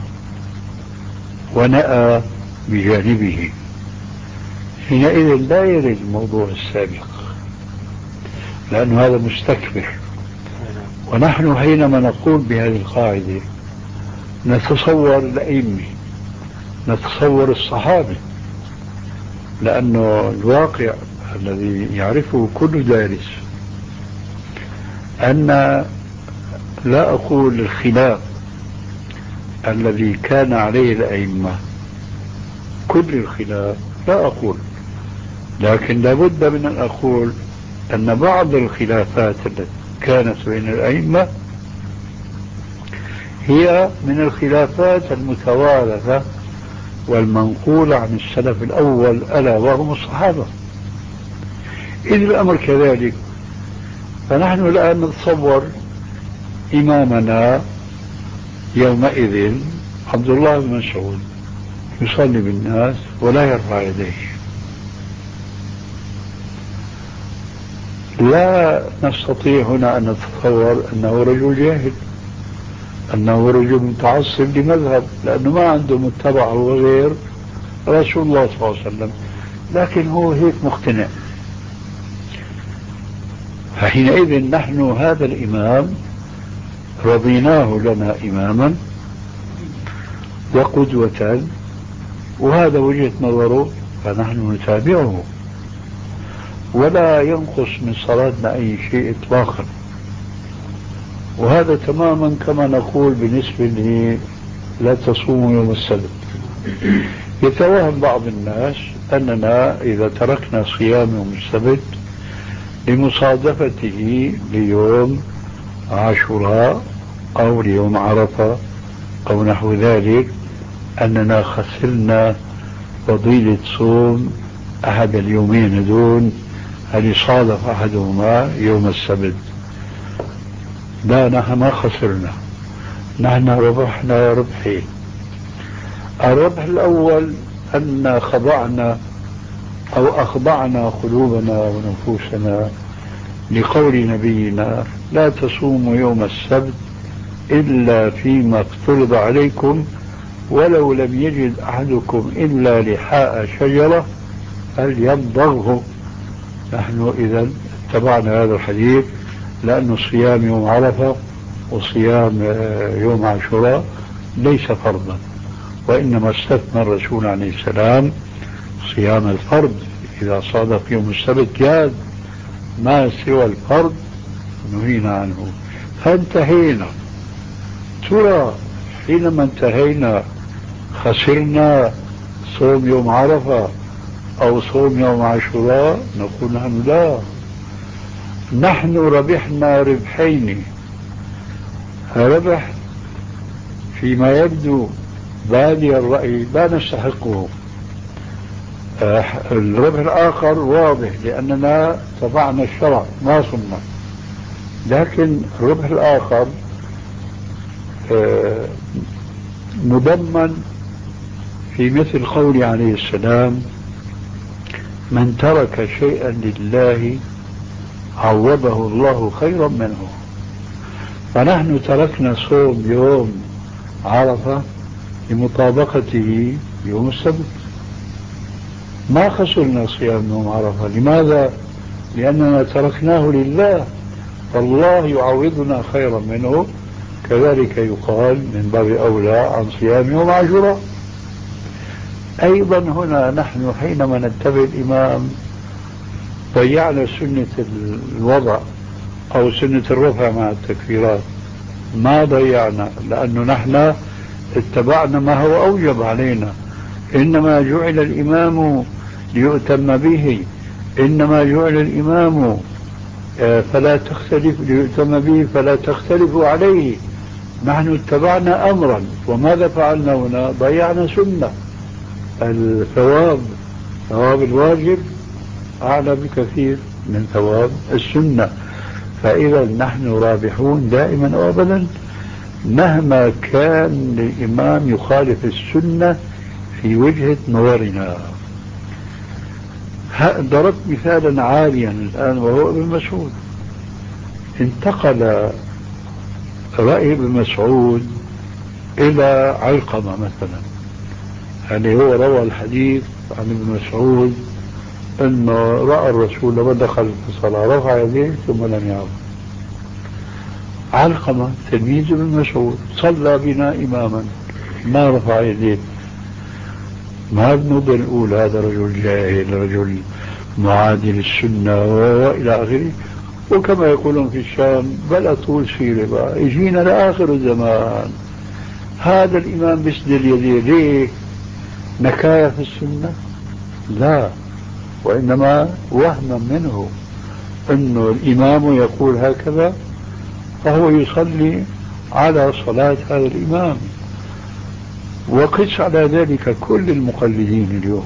ونأى بجانبه، حينئذ لا يرد الموضوع السابق، لأن هذا مستكبر. ونحن حينما نقول بهذه القاعدة نتصور الأئمة، نتصور الصحابة، لأنه الواقع الذي يعرفه كل دارس أن لا أقول الخلاف الذي كان عليه الأئمة كل الخلاف، لا أقول، لكن لابد من أن أقول أن بعض الخلافات التي كانت بين الأئمة هي من الخلافات المتوارثة والمنقولة عن السلف الأول ألا وهم الصحابة. إذ الأمر كذلك، فنحن الآن نتصور إمامنا يومئذ عبد الله بن مسعود يصلي بالناس ولا يرفع يديه، لا نستطيع هنا أن نتصور أنه رجل جاهل، أنه رجل متعصب لمذهب، لأنه ما عنده متبع غير رسول الله صلى الله عليه وسلم، لكن هو هيك مقتنع. فحينئذ نحن هذا الإمام رضيناه لنا إماما وقدوة، وهذا وجهة نظره، فنحن نتابعه ولا ينقص من صلاتنا أي شيء إطلاقا. وهذا تماما كما نقول بالنسبة لي لا تصوموا يوم السبت. يتوهم بعض الناس أننا إذا تركنا صيام يوم السبت لمصادفته ليوم عاشوراء أو ليوم عرفة أو نحو ذلك أننا خسرنا فضيلة صوم أحد اليومين دون هل صادف أحدهما يوم السبت. لا، نحن ما خسرنا، نحن ربحنا ربحين. الربح الأول أن خضعنا أو أخضعنا قلوبنا ونفوسنا لقول نبينا لا تصوموا يوم السبت إلا فيما افترض عليكم ولو لم يجد أحدكم إلا لحاء شجرة فليمضغه. نحن إذا اتبعنا هذا الحديث، لأن الصيام يوم عرفة وصيام يوم عاشوراء ليس فرضا، وإنما استثنى الرسول عليه السلام صيام الفرض إذا صادف يوم السبت جاد، ما سوى الفرض نهينا عنه فانتهينا. ترى حينما انتهينا خسرنا صوم يوم عرفة أو صوم يوم عاشوراء؟ نقول نحن لا، نحن ربحنا ربحين، ربح فيما يبدو بادي الرأي لا نستحقه، الربح الآخر واضح لأننا تبعنا الشرع ما صمنا، لكن الربح الآخر مضمن في مثل قول عليه السلام: من ترك شيئا لله عوضه الله خيرا منه. فنحن تركنا صوم يوم عرفة لمطابقته يوم السبت، ما خسرنا صيام يوم عرفة. لماذا؟ لأننا تركناه لله، فالله يعوضنا خيرا منه. كذلك يقال من باب أولى عن صيام يوم عاشوراء. أيضا هنا نحن حينما نتبع الإمام ضيعنا سنة الوضع أو سنة الرفع مع التكفيرات، ما ضيعنا، لأنه نحن اتبعنا ما هو أوجب علينا. إنما جعل الإمام ليؤتم به، إنما جعل الإمام فلا تختلف ليؤتم به فلا تختلفوا عليه. نحن اتبعنا أمرا، وماذا فعلنا هنا؟ ضيعنا سنة. الثواب، ثواب الواجب أعلى بكثير من ثواب السنة. فإذا نحن رابحون دائما وأبدا مهما كان الإمام يخالف السنة في وجهة نظرنا. ضربت مثالا عاليا الآن وهو ابن مسعود. انتقل رأي ابن مسعود إلى علقمة مثلا، يعني هو روى الحديث عن ابن مسعود أنه رأى الرسول لما دخل في الصلاة رفع يديه ثم لم يعود. علقمة تلميذ ابن مسعود صلى بنا إماما ما رفع يديه، ما بنقدر نقول هذا رجل جاهل، رجل معادي للسنة وإلى آخره. وكما يقولون في الشام بل طول سيرة بقى يجينا لآخر الزمان هذا الإمام بيسدل يديه. ليه؟ نكاية في السنة؟ لا، وإنما وهما منه أنه الإمام يقول هكذا فهو يصلي على صلاة هذا الإمام. وقس على ذلك كل المقلدين اليوم.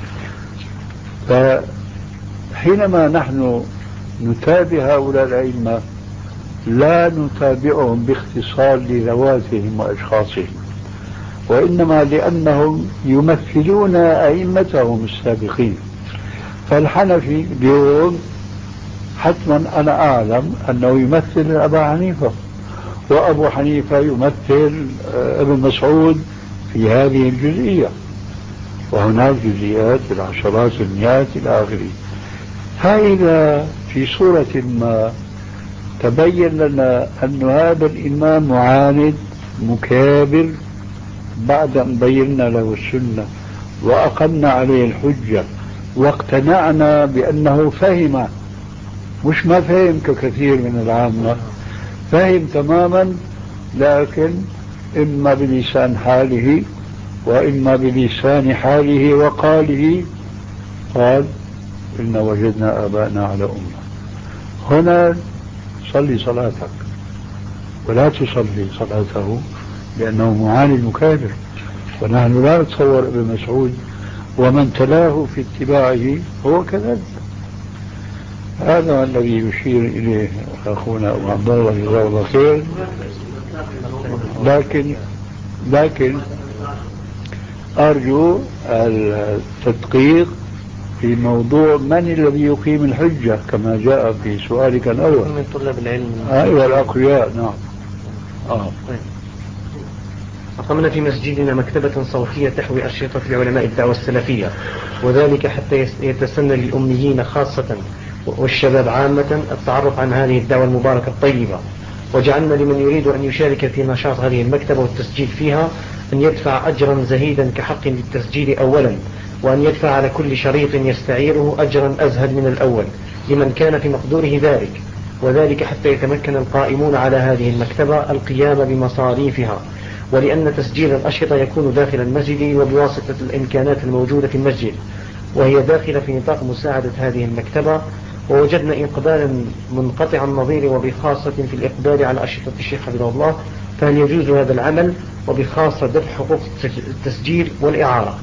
فحينما نحن نتابع هؤلاء الأئمة لا نتابعهم باختصار لذواتهم وأشخاصهم، وإنما لأنهم يمثلون أئمتهم السابقين. فالحنفي اليوم حتما أنا أعلم أنه يمثل أبا حنيفة، وأبو حنيفة يمثل ابن مسعود في هذه الجزئية، وهناك جزئيات بالعشرات المئات إلى آخره. فإذا في صورة ما تبين لنا أن هذا الإمام معاند مكابر بعد أن بينا له السنة وأقمنا عليه الحجة واقتنعنا بأنه فهم، مش ما فهم ككثير من العامة، فهم تماما، لكن إما بلسان حاله وإما بلسان حاله وقاله قال إن وجدنا آباءنا على أمة. هنا صلي صلاتك ولا تصلي صلاته لأنه معاند مكابر. ونحن لا نتصور ابن مسعود ومن تلاه في اتباعه هو كذلك. هذا الذي يشير إليه أخونا أبو عبد الله جزاه الله خير. لكن لكن أرجو التدقيق في موضوع من الذي يقيم الحجة كما جاء في سؤالك الأول. من طلاب العلم. أيوة الأقوياء. نعم. آه. أقمنا في مسجدنا مكتبة صوتية تحوي أشرطة لعلماء الدعوة السلفية، وذلك حتى يتسنى للأميين خاصة والشباب عامة التعرف عن هذه الدعوة المباركة الطيبة. وجعلنا لمن يريد أن يشارك في نشاط هذه المكتبة والتسجيل فيها أن يدفع أجرا زهيدا كحق للتسجيل أولا، وأن يدفع على كل شريط يستعيره أجرا أزهد من الأول لمن كان في مقدوره ذلك، وذلك حتى يتمكن القائمون على هذه المكتبة القيام بمصاريفها، ولأن تسجيل الأشرطة يكون داخل المسجد وبواسطة الإمكانات الموجودة في المسجد، وهي داخلة في نطاق مساعدة هذه المكتبة. ووجدنا إقبالا منقطع النظير وبخاصة في الإقبال على أشرطة الشيخ حفظه الله، فهل يجوز هذا العمل وبخاصة دفع حقوق التسجيل والإعارة؟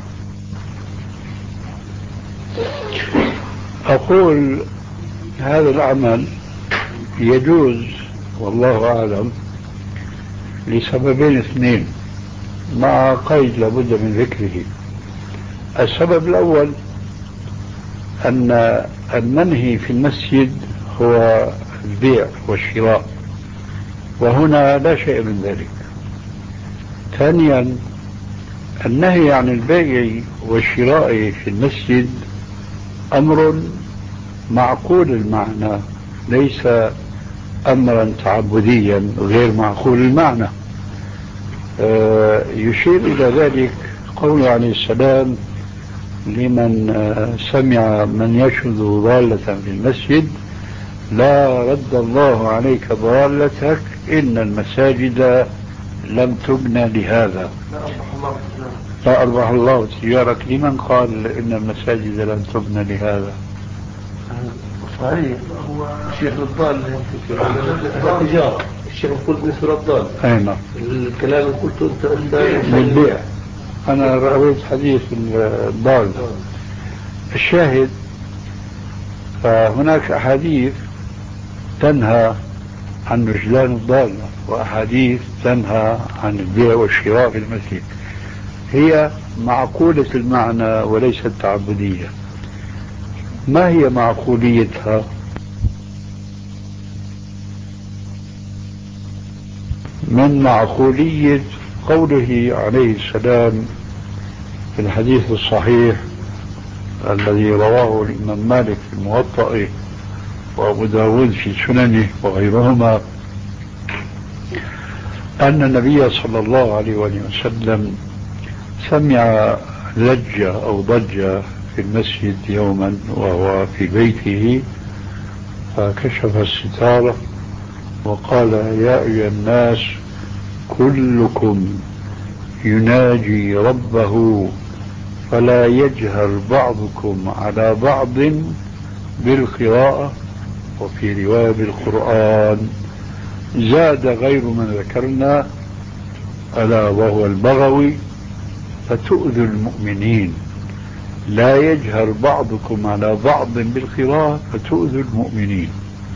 أقول هذا العمل يجوز والله أعلم لسببين اثنين مع قيد لابد من ذكره. السبب الأول أن المنهي في المسجد هو البيع والشراء، وهنا لا شيء من ذلك. ثانيا النهي عن البيع والشراء في المسجد أمر معقول المعنى، ليس أمرا تعبديا غير معقول المعنى. يشير إلى ذلك قوله عليه السلام لمن سمع من يشهد ضالة في المسجد: لا رد الله عليك ضالتك إن المساجد لم تبنى لهذا. لا أربح الله تجارك. لمن قال إن المساجد لم تبنى لهذا؟ صحيح، هو الشيخ الضال التجارة، الشيخ قلت بالنسبة للضال. أي نعم. الكلام اللي قلته أنت للبيع. أنا رأيت حديث الضال. الشاهد فهناك أحاديث تنهى عن نجلان الضالة، وأحاديث تنهى عن البيع والشراء في المسجد، هي معقولة المعنى وليست تعبدية. ما هي معقوليتها؟ من معقولية قوله عليه السلام في الحديث الصحيح الذي رواه الإمام مالك في الموطأ وأبو داود في سننه وغيرهما، أن النبي صلى الله عليه وسلم سمع لجة أو ضجة في المسجد يوما وهو في بيته، فكشف الستارة وقال: يا أيها الناس كلكم يناجي ربه فلا يجهر بعضكم على بعض بالقراءة، وفي رواية بالقرآن. زاد غير من ذكرنا ألا وهو البغوي: فتؤذوا المؤمنين. لا يجهر بعضكم على بعض بالقراءة فتؤذوا المؤمنين.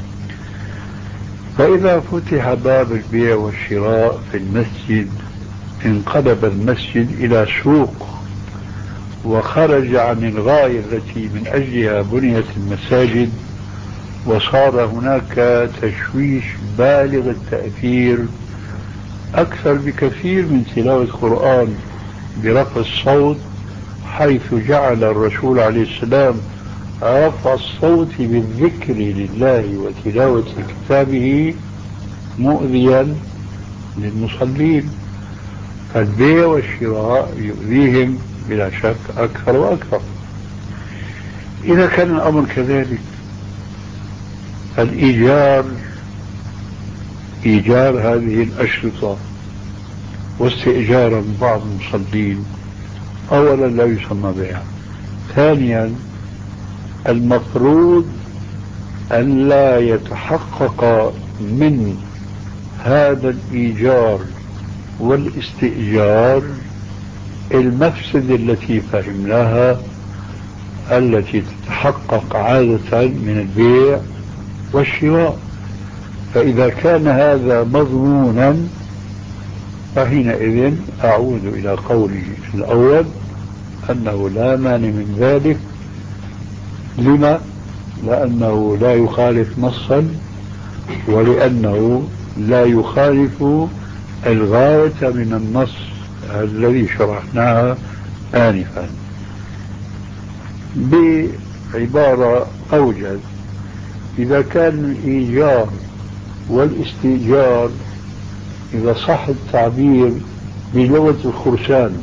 فإذا فتح باب البيع والشراء في المسجد انقلب المسجد إلى سوق، وخرج عن الغاية التي من أجلها بنيت المساجد، وصار هناك تشويش بالغ التأثير أكثر بكثير من تلاوة القرآن برفع الصوت، حيث جعل الرسول عليه السلام رفع الصوت بالذكر لله وتلاوة كتابه مؤذيا للمصلين، فالبيع والشراء يؤذيهم بلا شك أكثر وأكثر. إذا كان الأمر كذلك، الإيجار إيجار هذه الأشرطة واستئجارا بعض المصلين أولا لا يسمى بيع. ثانيا المفروض أن لا يتحقق من هذا الإيجار والاستئجار المفسدة التي فهمناها التي تتحقق عادة من البيع والشراء. فإذا كان هذا مضمونا فحينئذ أعود إلى قولي الأول أنه لا مانع من ذلك. لما؟ لأنه لا يخالف نصا، ولأنه لا يخالف الغاية من النص الذي شرحناها آنفا. بعبارة أوجز، إذا كان الإيجار والاستئجار إذا صح التعبير بلغة الخرسان،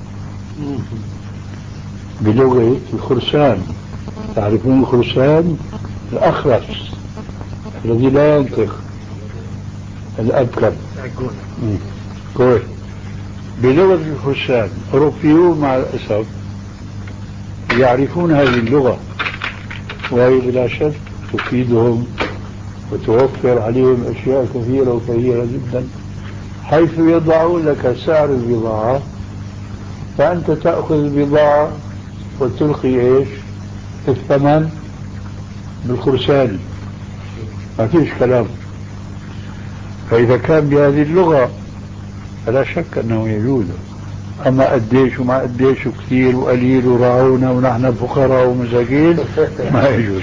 بلغة الخرسان. تعرفون الخرسان؟ الأخرس الذي لا ينطق، الأبكر. كويس. بلغة الخرسان أوروبيون مع الأسف يعرفون هذه اللغة، وهي بلا شك تفيدهم وتوفر عليهم أشياء كثيرة وكثيرة جدا، حيث يضعون لك سعر البضاعة فأنت تأخذ البضاعة وتلقي إيش الثمن بالخرساني، ما فيش كلام. فإذا كان بهذه اللغة فلا شك أنه يجوز. أما قديش وما قديش وكثير وقليل وراعونا ونحن فقراء ومساكين ما يجوز.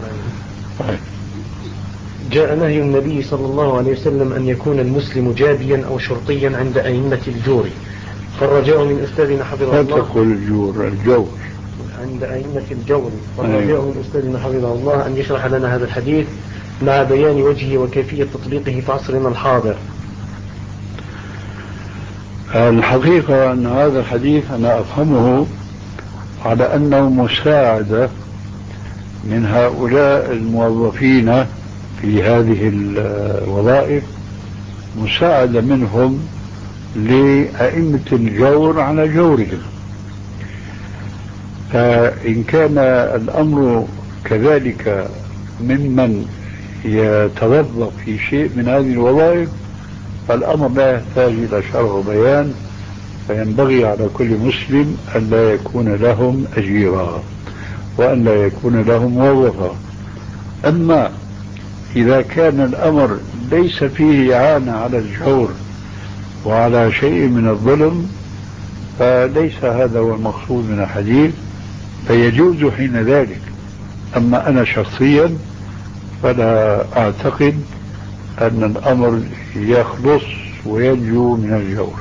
جاء نهي النبي صلى الله عليه وسلم أن يكون المسلم جابيا أو شرطيا عند أئمة الجور، فالرجاء من أستاذنا حفظه الله. لا تقول الجور، الجور عند أئمة الجور، فالرجاء من أستاذنا حفظه الله أن يشرح لنا هذا الحديث مع بيان وجهه وكيفية تطبيقه في عصرنا الحاضر. الحقيقة أن هذا الحديث أنا أفهمه على أنه مساعدة من هؤلاء الموظفين في هذه الوظائف، مساعدة منهم لأئمة الجور على جورهم. فإن كان الأمر كذلك ممن يتوظف في شيء من هذه الوظائف فالأمر لا يحتاج إلى شرح وبيان، فينبغي على كل مسلم أن لا يكون لهم أجيرا وأن لا يكون لهم موظفا. أما إذا كان الأمر ليس فيه إعانة على الجور وعلى شيء من الظلم فليس هذا هو المقصود من الحديث، فيجوز حين ذلك. أما أنا شخصيا فلا أعتقد أن الأمر يخلص وينجو من الجور.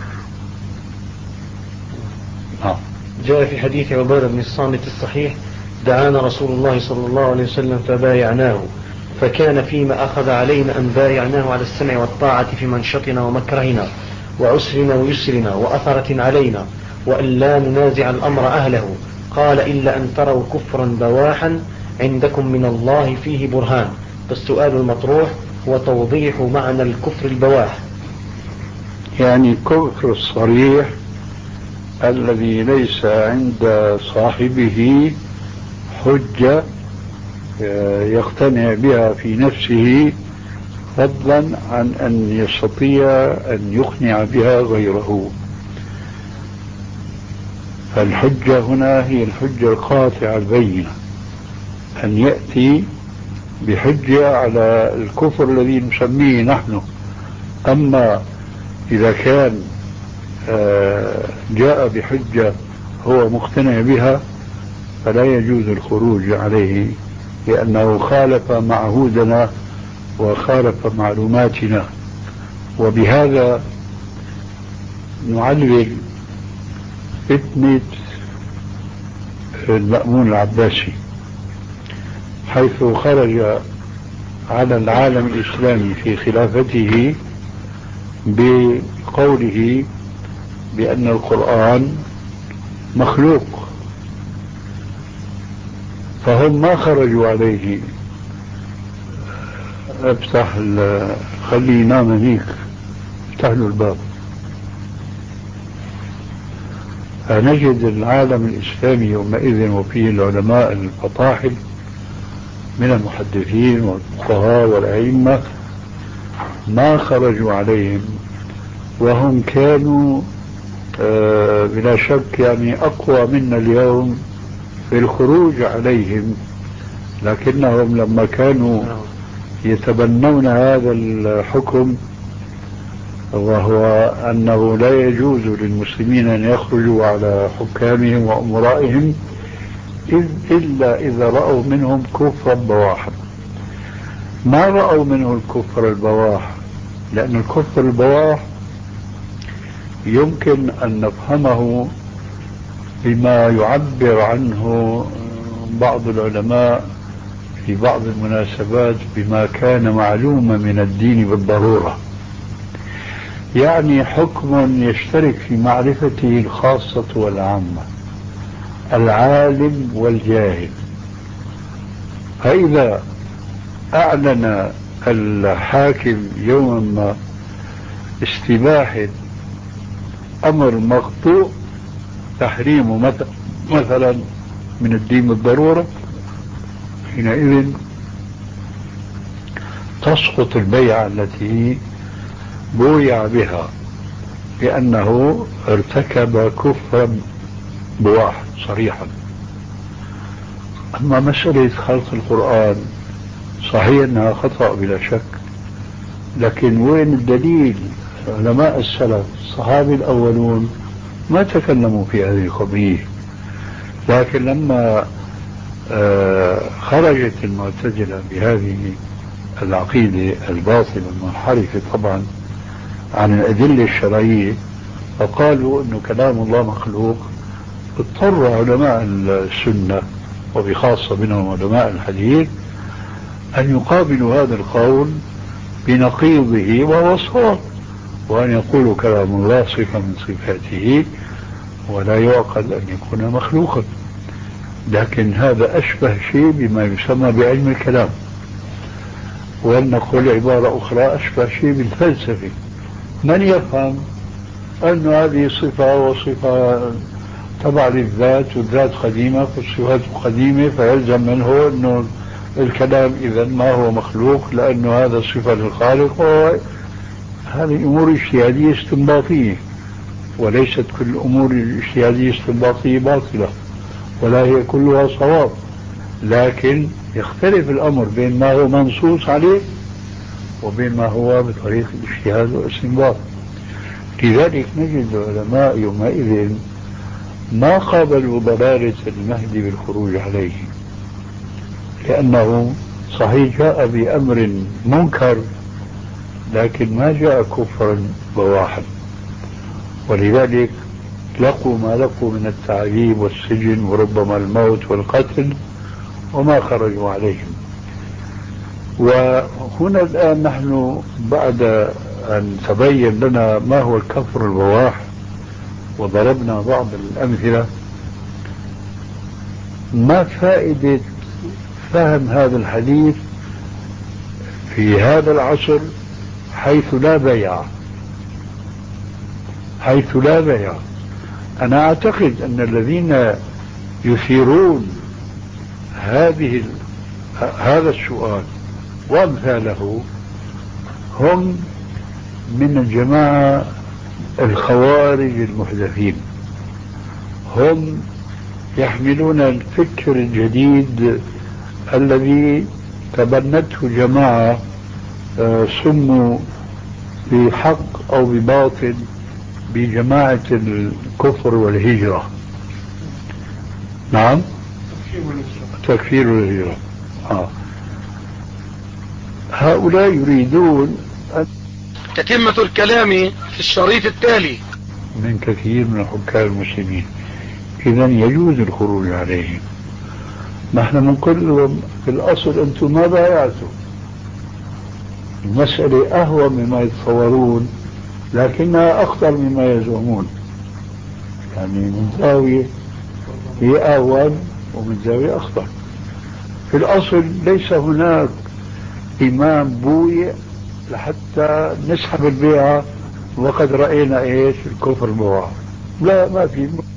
آه. جاء في حديث عبادة بن الصامت الصحيح: دعانا رسول الله صلى الله عليه وسلم فبايعناه، فكان فيما أخذ علينا أن بايعناه على السمع والطاعة في منشطنا ومكرهنا وعسرنا ويسرنا وأثرة علينا، وأن لا ننازع الأمر أهله. قال: إلا أن تروا كفرا بواحا عندكم من الله فيه برهان. فالسؤال المطروح هو توضيح معنى الكفر البواح. يعني الكفر الصريح الذي ليس عند صاحبه حجة يقتنع بها في نفسه، فضلا عن أن يستطيع أن يقنع بها غيره. فالحجة هنا هي الحجة القاطعة البينة، أن يأتي بحجة على الكفر الذي نسميه نحن. أما إذا كان جاء بحجة هو مقتنع بها فلا يجوز الخروج عليه، لأنه خالف معهودنا وخالف معلوماتنا. وبهذا نعلل فتنة المأمون العباسي، حيث خرج على العالم الإسلامي في خلافته بقوله بأن القرآن مخلوق، فهم ما خرجوا عليه. افتح خليه ينام هنيك، افتح له الباب. فنجد العالم الإسلامي يومئذ وفيه العلماء الفطاحل من المحدثين والفقهاء والأئمة ما خرجوا عليهم، وهم كانوا آه بلا شك يعني أقوى منا اليوم في الخروج عليهم، لكنهم لما كانوا يتبنون هذا الحكم، وهو أنه لا يجوز للمسلمين أن يخرجوا على حكامهم وأمرائهم إلا إذا رأوا منهم كفرا بواحا. ما رأوا منه الكفر البواح، لأن الكفر البواح يمكن أن نفهمه بما يعبر عنه بعض العلماء في بعض المناسبات بما كان معلوما من الدين بالضرورة، يعني حكم يشترك في معرفته الخاصة والعامة، العالم والجاهل. فإذا أعلن الحاكم يوما ما استباحة أمر مقطوع تحريمه مثلا من الدين بالضرورة، حينئذ تسقط البيعة التي بويع بها، لأنه ارتكب كفرا بواح صريحا. أما مسألة خلق القرآن صحيح أنها خطأ بلا شك، لكن وين الدليل؟ علماء السلف الصحابة الأولون ما تكلموا في هذه القضية، لكن لما خرجت المعتزلة بهذه العقيدة الباطلة المنحرفة طبعا عن الأدلة الشرعية، فقالوا أنه كلام الله مخلوق، اضطر علماء السنة وبخاصة منهم علماء الحديث أن يقابلوا هذا القول بنقيضه وهو صواب، وأن يقولوا كلام الله صفة من صفاته ولا يعقل أن يكون مخلوقا. لكن هذا أشبه شيء بما يسمى بعلم الكلام، ولنقول عبارة أخرى أشبه شيء بالفلسفة. من يفهم أن هذه صفة وصفة تبع للذات والذات قديمة فالصفات قديمة، فيلزم منه أنه الكلام إذا ما هو مخلوق لأنه هذا صفة للخالق. هذه أمور اجتهادية استنباطية، وليست كل الأمور الاجتهادية الاستنباطية باطلة، ولا هي كلها صواب، لكن يختلف الأمر بين ما هو منصوص عليه وبين ما هو بطريق الاجتهاد والاستنباط. لذلك نجد العلماء يومئذ ما قابلوا ضلالة المهدي بالخروج عليه، لأنه صحيح جاء بأمر منكر لكن ما جاء كفرا بواحا، ولذلك لقوا ما لقوا من التعذيب والسجن وربما الموت والقتل وما خرجوا عليهم. وهنا الآن نحن بعد أن تبين لنا ما هو الكفر البواح وضربنا بعض الأمثلة، ما فائدة فهم هذا الحديث في هذا العصر حيث لا بيع حيث لا بيع أنا أعتقد أن الذين يثيرون هذه هذا السؤال وأمثاله هم من الجماعة الخوارج المحدثين، هم يحملون الفكر الجديد الذي تبنته جماعة سموا بحق أو بباطل بجماعة الكفر والهجرة. نعم، تكفير والهجرة. آه. هؤلاء يريدون أن تتمة الكلام في الشريط التالي من كثير من حكام المسلمين، إذن يجوز الخروج عليهم. نحن نقول لهم في الأصل أنتم ما بايعتوا، المسألة أهوى مما يتصورون لكنها أخطر مما يزعمون، يعني من زاوية هي أهون ومن زاوية أخطر. في الأصل ليس هناك إمام بويع لحتى نسحب البيعة وقد رأينا إيش الكفر بواح، لا، ما في.